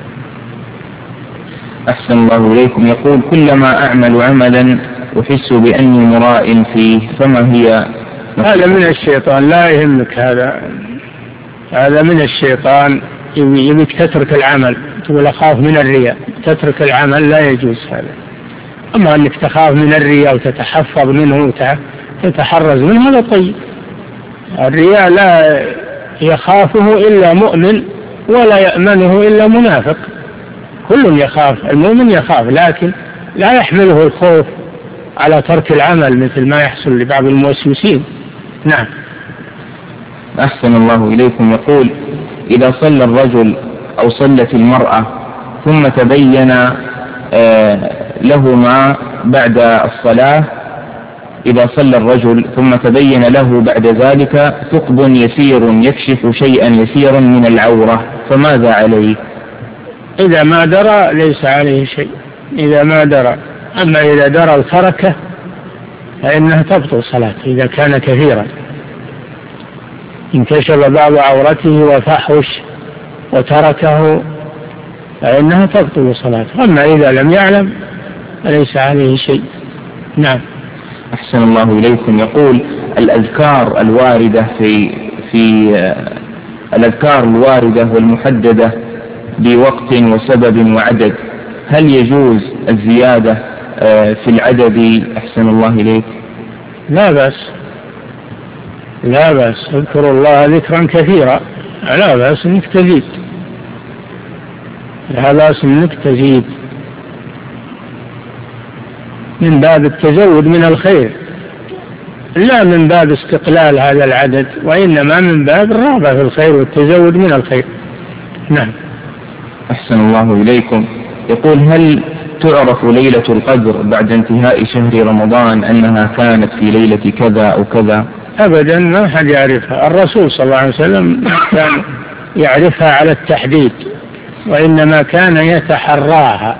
أحسن الله إليكم. يقول كلما أعمل عملا أحس بأني مراء فيه، فما هي؟ هذا من الشيطان، لا يهمك هذا، هذا من الشيطان، يبيك تترك العمل، تقول أخاف من الرياء، تترك العمل لا يجوز هذا. أما أنك تخاف من الرياء وتتحفظ منه وتتحرز منه هذا طيب. الرياء لا يخافه إلا مؤمن ولا يأمنه إلا منافق، كل يخاف، المؤمن يخاف لكن لا يحمله الخوف على ترك العمل مثل ما يحصل لبعض الموسوسين. نعم. أحسن الله إليكم. يقول إذا صلى الرجل أو صلت المرأة ثم تبين آه لهما بعد الصلاة، إذا صلى الرجل ثم تبين له بعد ذلك ثقب يسير يكشف شيئا يسيرا من العورة، فماذا عليه؟ إذا ما درى ليس عليه شيء، إذا ما درى. أما إذا درى وتركه فإنها تبطل صلاته إذا كان كثيرا، انكشف بعض عورته وفحش وتركه فإنها تبطل صلاته، أما إذا لم يعلم فليس عليه شيء. نعم. أحسن الله إليكم. يقول الأذكار الواردة في في الأذكار الواردة والمحددة بوقت وسبب وعدد، هل يجوز الزيادة في العدد أحسن الله إليك؟ لا بأس، لا بأس، اذكروا الله ذكرا كثيرا، لا بأس انك تزيد، لا بأس انك تزيد. من باب التزود من الخير، لا من باب استقلال هذا العدد، وإنما من باب الرغبة في الخير والتزود من الخير. نعم. أحسن الله إليكم. يقول: هل تعرف ليلة القدر بعد انتهاء شهر رمضان أنها كانت في ليلة كذا أو كذا؟ أبدا، ما حد يعرفها. الرسول صلى الله عليه وسلم كان يعرفها على التحديد، وإنما كان يتحراها.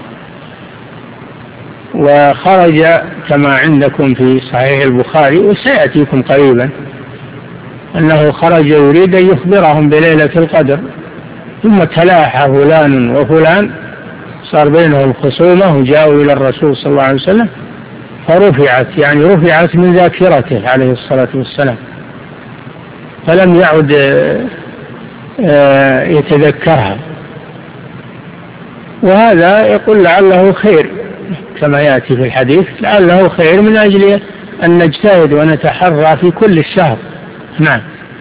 وخرج كما عندكم في صحيح البخاري وسيأتيكم قريبا أنه خرج يريد أن يخبرهم بليلة القدر، ثم تلاحى فلان وفلان، صار بينهم خصومة، وجاءوا إلى الرسول صلى الله عليه وسلم فرفعت، يعني رفعت من ذاكرته عليه الصلاة والسلام، فلم يعد يتذكرها. وهذا يقول لعله خير كما يأتي في الحديث، لعله خير من أجل أن نجتهد ونتحرى في كل الشهر. نعم.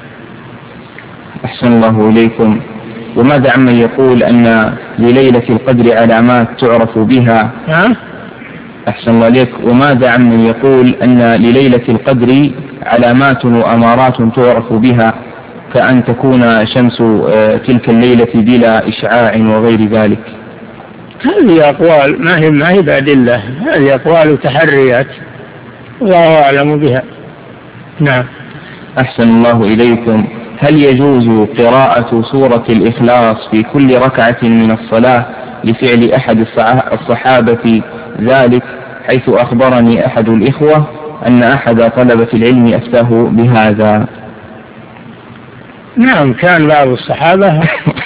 أحسن الله إليكم. وماذا عمن يقول أن لليلة القدر علامات تعرف بها؟ ها؟ أحسن الله إليك. وماذا عمن يقول أن لليلة القدر علامات وأمارات تعرف بها، كأن تكون شمس تلك الليلة بلا إشعاع وغير ذلك؟ هذه أقوال ما هي ما هي بأدلة، هذه أقوال تحريات، الله أعلم بها. نعم. أحسن الله إليكم. هل يجوز قراءة سورة الإخلاص في كل ركعة من الصلاة لفعل أحد الصحابة ذلك، حيث أخبرني أحد الإخوة أن أحد طلبة العلم أفتاه بهذا؟ نعم، كان بعض الصحابة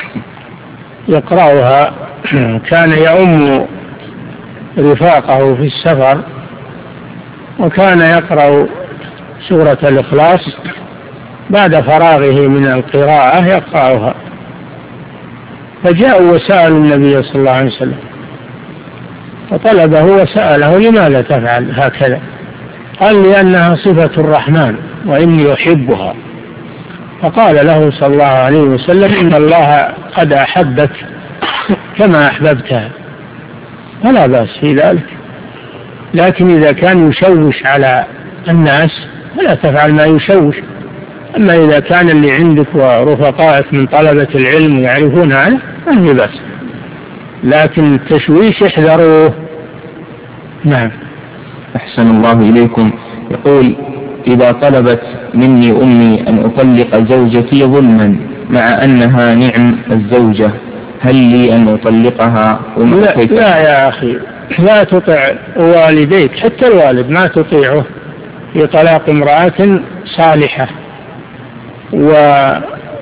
يقرأها، كان يؤم رفاقه في السفر، وكان يقرأ سورة الإخلاص بعد فراغه من القراءة يقرأها، فجاءوا وسألوا النبي صلى الله عليه وسلم وطلبه وسأله: لماذا تفعل هكذا؟ قال: لأنها صفة الرحمن وإني أحبها. فقال له صلى الله عليه وسلم: إن الله قد أحبك كما أحببتها، فلا بأس في ذلك، لكن إذا كان يشوش على الناس فلا تفعل ما يشوش. أما إذا كان اللي عندك ورفقائك من طلبة العلم يعرفون عنه فهي بأس، لكن التشويش احذروه. نعم. أحسن الله إليكم. يقول: إذا طلبت مني أمي أن أطلق زوجتي ظلما مع أنها نعم الزوجة، هل لي أن أطلقها؟ لا, لا يا أخي، لا تطع والديك، حتى الوالد ما تطيعه في طلاق امرأة صالحة، وامرأة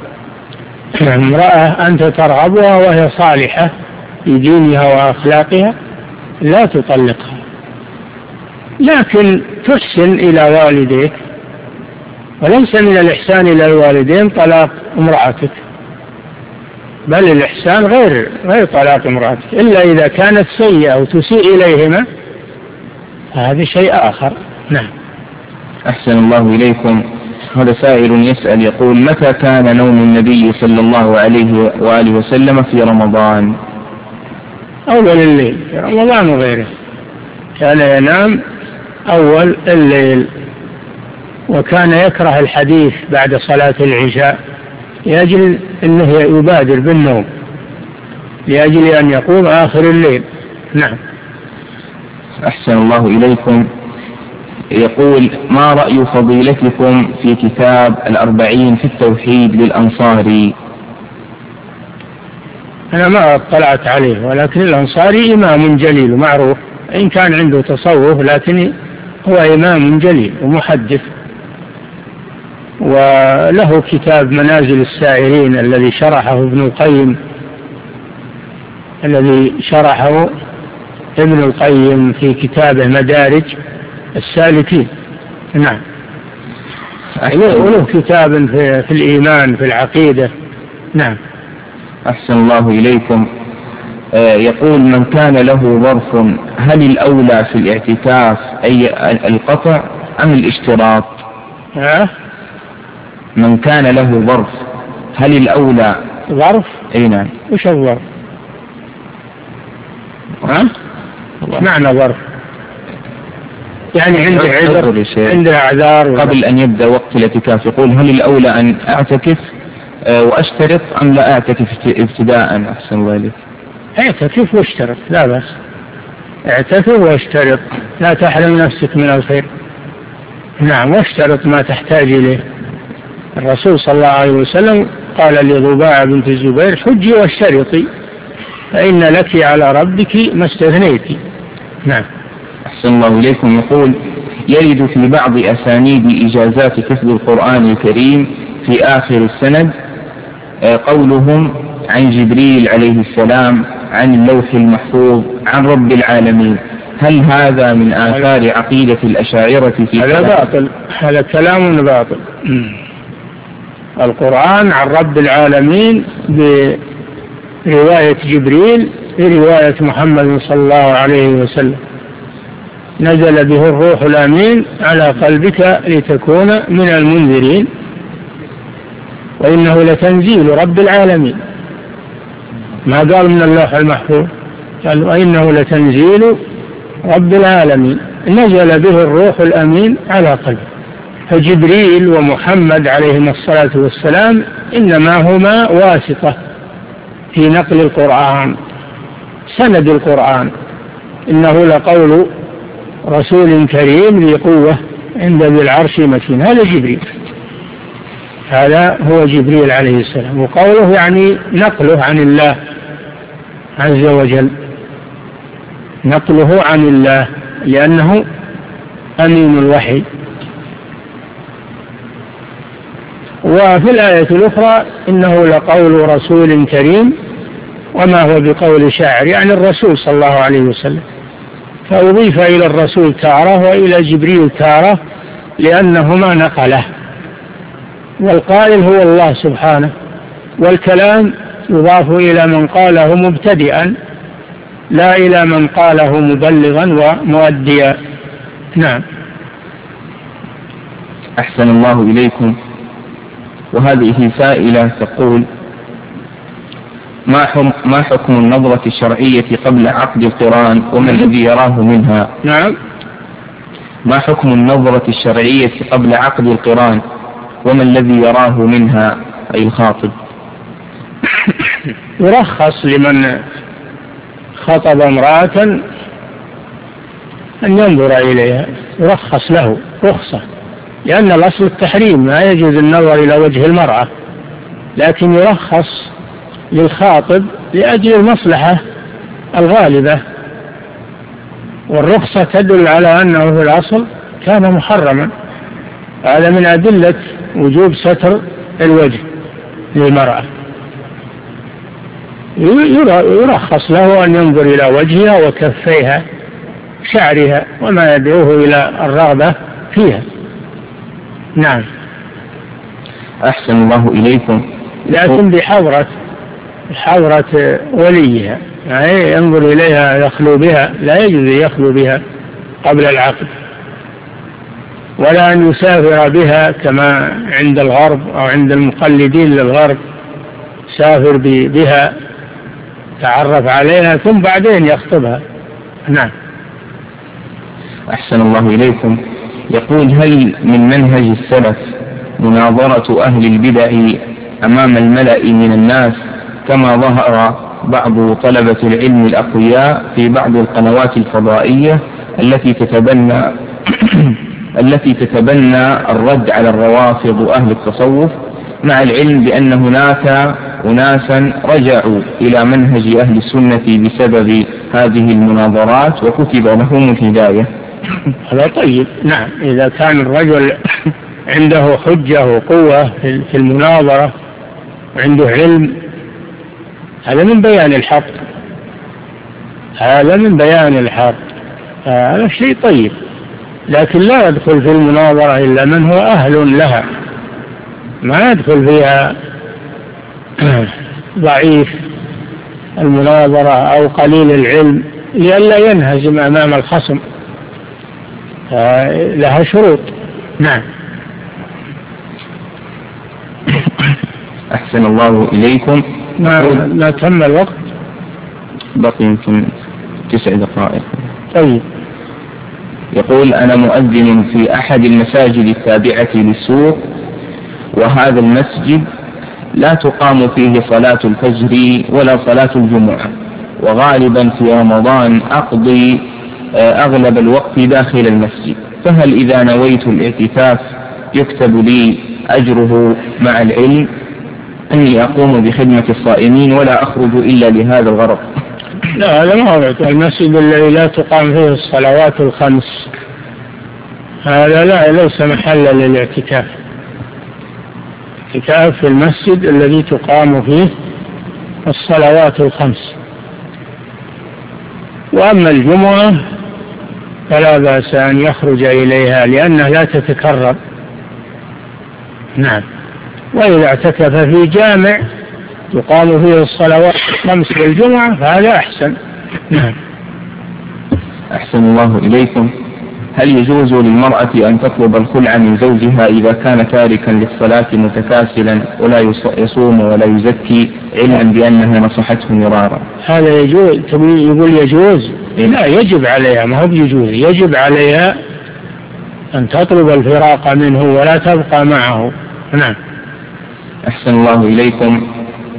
أنت ترغبها وهي صالحة في دينها وأخلاقها لا تطلقها، لكن تحسن إلى والديك، وليس من الإحسان إلى الوالدين طلاق امرأتك، بل الإحسان غير غير طلاق امرأتك، إلا إذا كانت سيئة وتسيء إليهما هذا شيء آخر. نعم. أحسن الله إليكم. هذا سائل يسأل يقول: متى كان نوم النبي صلى الله عليه وآله وسلم في رمضان؟ أول الليل في رمضان وغيره، كان ينام أول الليل، وكان يكره الحديث بعد صلاة العشاء لأجل أنه يبادر بالنوم، لأجل أن يقوم آخر الليل. نعم. أحسن الله إليكم. يقول: ما رأي فضيلتكم في كتاب الأربعين في التوحيد للأنصاري؟ أنا ما اطلعت عليه، ولكن الأنصاري إمام جليل معروف، إن كان عنده تصوف لكن هو إمام جليل ومحدث، وله كتاب منازل السائرين الذي شرحه ابن القيم الذي شرحه ابن القيم في كتابه مدارج السالكين. نعم. وله كتاب في, في الإيمان في العقيدة. نعم. أحسن الله إليكم. آه يقول: من كان له ظرف هل الأولى في الاعتكاف أي القطع أم الاشتراط؟ ها؟ من كان له ظرف هل الأولى؟ ظرف؟ أي نعم. وش الظرف؟ ها؟ معنى ظرف؟ يعني عنده عذر، عنده أعذار قبل أن يبدأ وقت الاعتكاف يقول هل الأولى أن أعتكف وأشترط أم لا أعتكف ابتداء؟ أحسن ذلك. اعتكف واشترط لا بأس، اعتكف واشترط، لا تحرم نفسك من الخير. نعم، واشترط ما تحتاج إليه. الرسول صلى الله عليه وسلم قال لضباعة بنت الزبير حجي واشترطي فإن لك على ربك ما استثنيتي. نعم. أحسن الله إليكم. يقول يرد في بعض أسانيد إجازات حفظ القرآن الكريم في آخر السند قولهم عن جبريل عليه السلام عن اللوح المحفوظ عن رب العالمين، هل هذا من آثار عقيدة الأشاعرة في هذا باطل، هذا كلام باطل. القرآن عن رب العالمين برواية جبريل برواية محمد صلى الله عليه وسلم، نزل به الروح الأمين على قلبك لتكون من المنذرين، وإنه لتنزيل رب العالمين، ما قال من اللوح المحفوظ، قال وإنه لتنزيل رب العالمين نزل به الروح الأمين على قلبك. فجبريل ومحمد عليهما الصلاة والسلام إنما هما واسطة في نقل القرآن، سند القرآن. إنه لقول رسول كريم ذي قوة عند ذي العرش مكين، هذا جبريل، هذا هو جبريل عليه السلام. وقوله يعني نقله عن الله عز وجل، نقله عن الله لأنه أمين الوحي. وفي الآية الأخرى إنه لقول رسول كريم وما هو بقول شاعر، يعني الرسول صلى الله عليه وسلم، فأضيف إلى الرسول تارة وإلى جبريل تارة لأنهما نقله، والقائل هو الله سبحانه، والكلام يضاف إلى من قاله مبتدئا لا إلى من قاله مبلغا ومؤديا. نعم. أحسن الله إليكم. وهذه سائلة تقول ما حكم النظرة الشرعية قبل عقد القران وما الذي يراه منها؟ نعم. ما حكم النظرة الشرعية قبل عقد القران وما الذي يراه منها أي الخاطب؟ يرخص لمن خطب امرأة أن ينظر إليها، يرخص له رخصة، لأن الأصل التحريم، ما يجوز النظر إلى وجه المرأة، لكن يرخص للخاطب لأجل المصلحة الغالبة، والرخصة تدل على أنه في الأصل كان محرما. هذا من أدلة وجوب ستر الوجه للمرأة، يرخص له أن ينظر إلى وجهها وكفيها شعرها وما يدعوه إلى الرغبة فيها. نعم. أحسن الله إليكم. لكن بحضرة حضرة وليها، يعني ينظر إليها يخلو بها، لا يجوز يخلو بها قبل العقد، ولا أن يسافر بها كما عند الغرب أو عند المقلدين للغرب، سافر بها تعرف عليها ثم بعدين يخطبها. نعم. أحسن الله إليكم. يقول هل من منهج السلف مناظرة أهل البدع أمام الملأ من الناس كما ظهر بعض طلبة العلم الأقوياء في بعض القنوات الفضائية التي تتبنى التي تتبنى الرد على الروافض وأهل التصوف، مع العلم بأن هناك أناسا رجعوا إلى منهج أهل السنة بسبب هذه المناظرات وكتب لهم الهداية؟ هذا طيب. نعم، إذا كان الرجل عنده حجة وقوة في المناظرة وعنده علم، هذا من بيان الحق، هذا من بيان الحق، هذا شيء طيب. لكن لا يدخل في المناظرة إلا من هو أهل لها، ما يدخل فيها ضعيف المناظرة أو قليل العلم لئلا ينهزم أمام الخصم، لها شروط. نعم. أحسن الله إليكم. ما, ما تم الوقت، بقي يمكن تسع دقائق. طيب. يقول: أنا مؤذن في أحد المساجد التابعة للسوق، وهذا المسجد لا تقام فيه صلاة الفجر ولا صلاة الجمعة، وغالبا في رمضان أقضي أغلب الوقت داخل المسجد، فهل إذا نويت الاعتكاف يكتب لي أجره مع العلم أني أقوم بخدمة الصائمين ولا أخرج إلا لهذا الغرض؟ لا، هذا ما هو المسجد الذي لا تقام فيه الصلوات الخمس، هذا لا ليس محلا للاعتكاف. اعتكاف في المسجد الذي تقام فيه الصلوات الخمس. وأما الجمعة فلا بأس أن يخرج إليها لأنها لا تتكرر. نعم. وإذا اعتكف في جامع تقام فيه الصلوات الخمس والجمعة فهذا أحسن. نعم. أحسن الله إليكم. هل يجوز للمرأة أن تطلب الخلع من زوجها إذا كان تاركا للصلاة متكاسلا ولا يصوم ولا يزكي علما بأنها نصحته مرارا؟ هذا يجوز. يقول يجوز؟ لا، يجب عليها، ما هو يجوز، يجب عليها أن تطلب الفراق منه ولا تبقى معه. نعم. أحسن الله إليكم.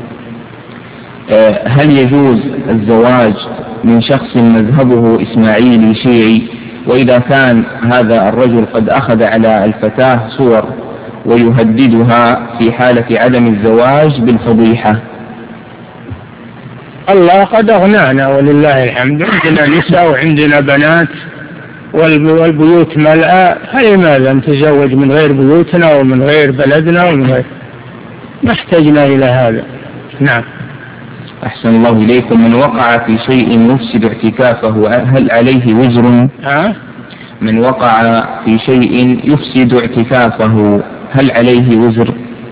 هل يجوز الزواج من شخص مذهبه إسماعيلي شيعي، وإذا كان هذا الرجل قد أخذ على الفتاة صور ويهددها في حالة عدم الزواج بالفضيحة؟ الله قد أغنانا ولله الحمد، عندنا نساء وعندنا بنات والبيوت ملأى، فلماذا نتزوج من غير بيوتنا ومن غير بلدنا ومن غير، ما احتجنا إلى هذا. نعم. أحسن الله إليكم. من وقع في شيء يفسد اعتكافه هل عليه وزر؟ أه؟ من وقع في شيء يفسد اعتكافه هل عليه وزر؟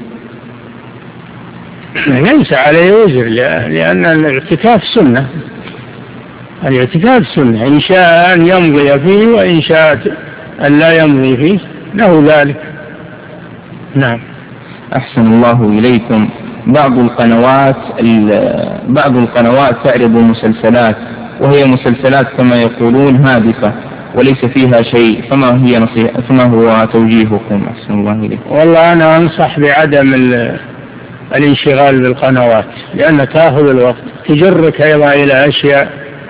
ليس عليه وزر، لأن الاعتكاف سنة. الاعتكاف سنة، إن شاء أن يمضي فيه وإن شاء أن لا يمضي فيه له ذلك. نعم. أحسن الله إليكم. بعض القنوات بعض القنوات تعرض مسلسلات وهي مسلسلات كما يقولون هادفة وليس فيها شيء، فما هي نصيحة فما هو توجيهكم؟ أحسن الله إليكم. والله أنا أنصح بعدم الانشغال بالقنوات، لأن تأخذ الوقت، تجرك أيضا إلى أشياء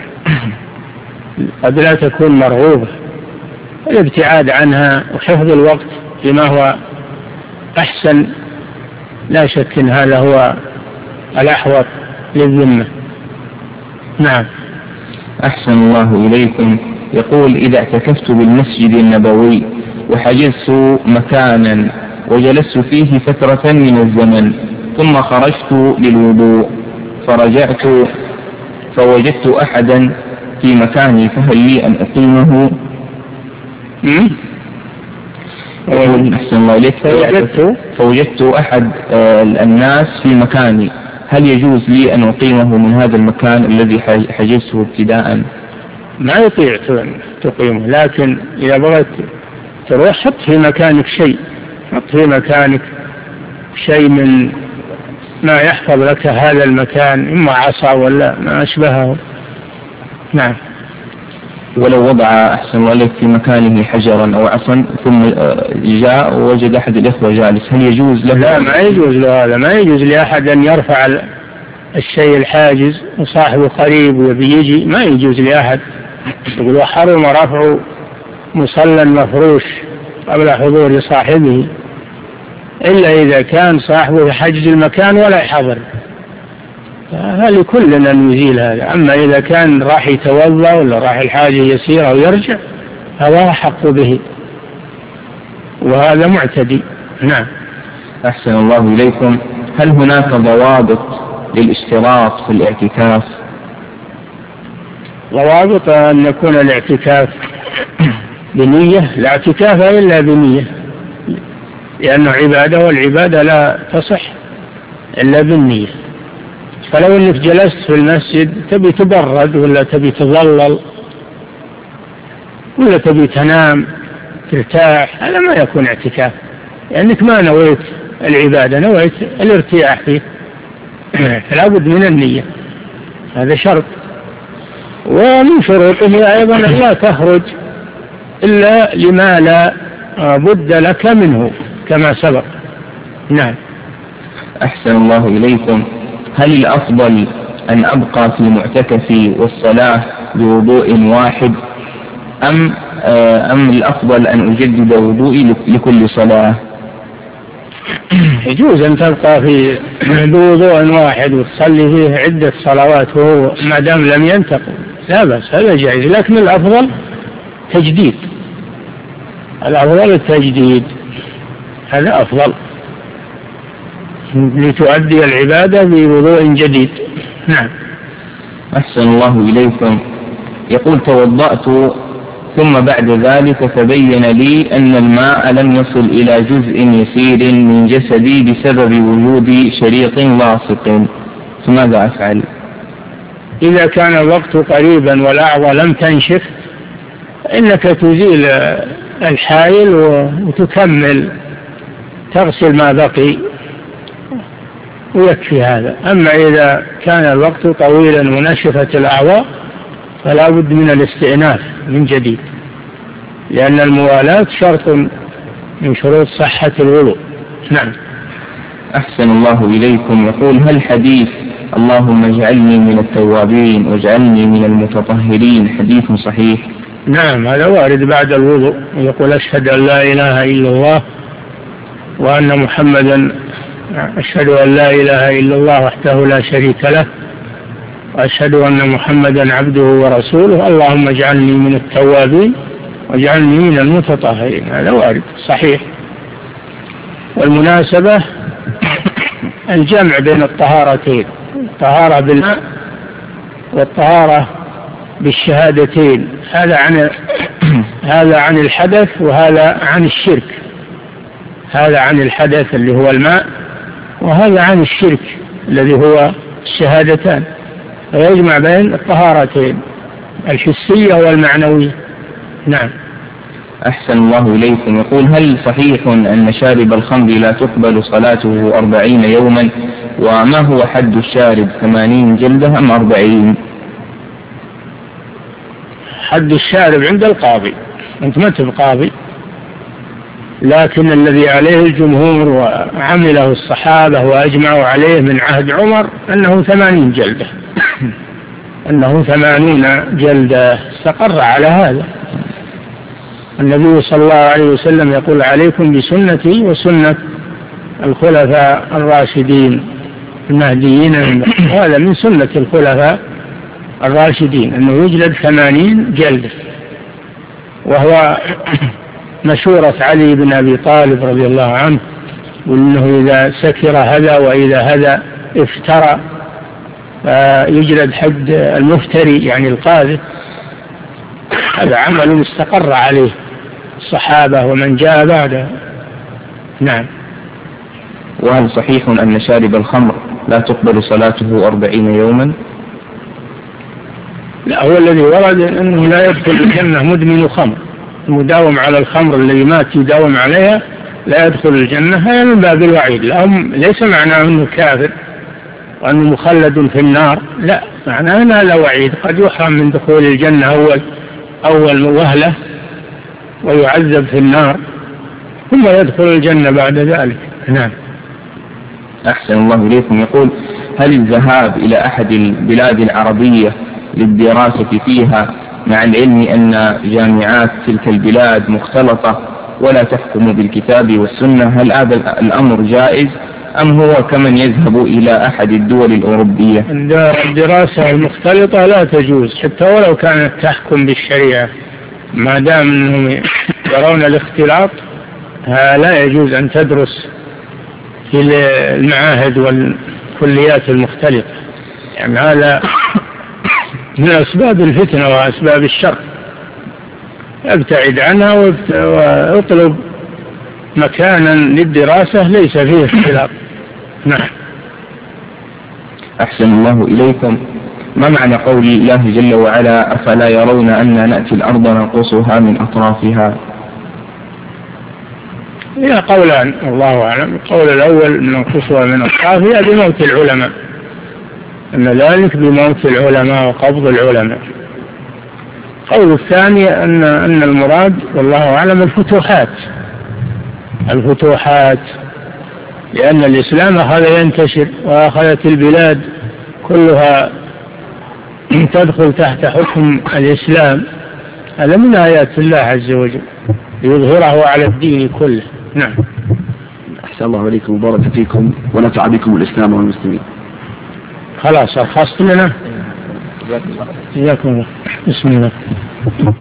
قد لا تكون مرغوبة. الابتعاد عنها وحفظ الوقت فيما هو أحسن، لا شك إن هذا هو الأحوط للذمة. نعم. أحسن الله إليكم. يقول: إذا اعتكفت بالمسجد النبوي وحجزت مكانا وجلست فيه فترة من الزمن ثم خرجت للوضوء فرجعت فوجدت أحدا في مكاني، فهل لي أن أقيمه؟ أحسن الله إليك. فوجدت, فوجدت أحد الناس في مكاني، هل يجوز لي أن أقيمه من هذا المكان الذي حجزته ابتداء؟ ما يطيع تقيمه، لكن إذا بغيت تروح حط في مكانك شيء، حط في مكانك شيء من ما يحفظ لك هذا المكان، إما عصا ولا ما أشبهه. نعم. ولو وضع أحسن الله عليك في مكانه حجرا أو عصا ثم جاء ووجد أحد الإخوة جالس، هل يجوز له؟ لا، ما يجوز له هذا، ما يجوز لأحد أن يرفع الشيء الحاجز وصاحبه قريب وبيجي، ما يجوز لأحد. يقول: وحرم رفع مصلى مفروش قبل حضور صاحبه، إلا إذا كان صاحبه يحجز المكان ولا يحضر، فلكلنا أن يزيل هذا. أما إذا كان راح يتوضأ ولا راح الحاجة يسيرة ويرجع هذا حق به، وهذا معتدي. نعم. أحسن الله إليكم. هل هناك ضوابط للاشتراط في الاعتكاف؟ ضوابط أن يكون الاعتكاف بنية، لا اعتكاف إلا بنية، لأنه عبادة والعبادة لا تصح إلا بالنية. فلو أنك جلست في المسجد تبي تبرد ولا تبي تظلل ولا تبي تنام ترتاح، هذا ما يكون اعتكاف، لأنك ما نويت العبادة، نويت الارتياح فيه. فلا بد من النية، هذا شرط. ومن شروطه أيضا لا تخرج إلا لما لا بد لك منه كما سبق. نعم. أحسن الله إليكم. هل الأفضل أن أبقى في معتكفي والصلاة بوضوء واحد أم أم الأفضل أن أجدد وضوئي لكل صلاة؟ يجوز أن تبقى في بوضوء واحد وتصلي فيه عدة صلوات وهو ما دام لم ينتقل، لا بس هذا جائز، لكن الأفضل تجديد، الأفضل التجديد، هذا أفضل لتؤدي العبادة بوضوء جديد. نعم. أحسن الله إليكم. يقول توضأت ثم بعد ذلك تبين لي أن الماء لم يصل إلى جزء يسير من جسدي بسبب وجود شريط لاصق، فماذا أفعل؟ إذا كان الوقت قريبا والأعضاء لم تنشف إنك تزيل الحائل وتكمل تغسل ما بقي ويكفي هذا. أما إذا كان الوقت طويلا ونشفت الأعضاء فلا بد من الاستئناف من جديد، لأن الموالاة شرط من شروط صحة الوضوء. نعم. أحسن الله إليكم. يقول هل حديث اللهم اجعلني من التوابين واجعلني من المتطهرين حديث صحيح؟ نعم، هذا وارد بعد الوضوء، يقول أشهد أن لا إله إلا الله وأن محمدا أشهد أن لا إله إلا الله وحده لا شريك له وأشهد أن محمدا عبده ورسوله اللهم اجعلني من التوابين واجعلني من المتطهرين، هذا وارد صحيح. والمناسبة الجمع بين الطهارتين، الطهارة بالماء والطهارة بالشهادتين، هذا عن هذا عن الحدث وهذا عن الشرك، هذا عن الحدث اللي هو الماء وهذا عن الشرك الذي هو الشهادتان، فيجمع بين الطهارتين الحسية والمعنوية. نعم. أحسن الله إليكم. يقول هل صحيح أن شارب الخمر لا تقبل صلاته أربعين يوما، وما هو حد الشارب ثمانين جلدة أم أربعين؟ حد الشارب عند القاضي، أنت ما تبقاضي، لكن الذي عليه الجمهور وعمله الصحابة وأجمعوا عليه من عهد عمر أنه ثمانين جلدة أنه ثمانين جلدة، استقر على هذا. النبي صلى الله عليه وسلم يقول عليكم بسنتي وسنة الخلفاء الراشدين المهديين، هذا من سنة الخلفاء الراشدين أنه يجلد ثمانين جلدة، وهو مشورة علي بن أبي طالب رضي الله عنه، وأنه إذا سكر هذا وإذا هذا افترى فيجلد حد المفتري يعني القاذف. هذا عمل استقر عليه الصحابة ومن جاء بعده. نعم. وهل صحيح أن شارب الخمر لا تقبل صلاته أربعين يوما؟ لا، هو الذي ورد أنه لا يدخل الجنة مدمن خمر، المداوم على الخمر الذي مات يداوم عليها لا يدخل الجنة، هذا من باب الوعيد لهم، ليس معناه أنه كافر وأنه مخلد في النار، لا، معناه أنه لا وعيد، قد يحرم من دخول الجنة أول أول وهلة ويعذب في النار ثم يدخل الجنة بعد ذلك. نعم. أحسن الله إليكم. يقول هل الذهاب إلى أحد البلاد العربية للدراسة فيها مع العلم أن جامعات تلك البلاد مختلطة ولا تحكم بالكتاب والسنة، هل هذا الأمر جائز أم هو كمن يذهب إلى أحد الدول الأوروبية؟ الدراسة المختلطة لا تجوز حتى ولو كانت تحكم بالشريعة، ما دام أنهم يرون الاختلاط لا يجوز أن تدرس في المعاهد والكليات المختلطة، يعني هذا من أسباب الفتنة وأسباب الشر، ابتعد عنها واطلب مكانا للدراسة ليس فيه اختلاط. نعم. أحسن الله إليكم. ما معنى قول الله جل وعلا أفلا يرون أن نأتي الأرض ننقصها من أطرافها؟ هي قولان الله أعلم. القول الأول ننقصها من أطرافها بموت العلماء، أن ذلك بموت العلماء وقبض العلماء، القول الثاني أن أن المراد والله أعلم الفتوحات الفتوحات لأن الإسلام أخذ ينتشر وأخذت البلاد كلها تدخل تحت حكم الإسلام. هذا من آيات الله عز وجل يظهره على الدين كله. نعم. أحسن الله عليكم وبارك فيكم ونفع بكم الإسلام والمسلمين. خلاص أرخصت لنا. جزاكم الله. بسم الله.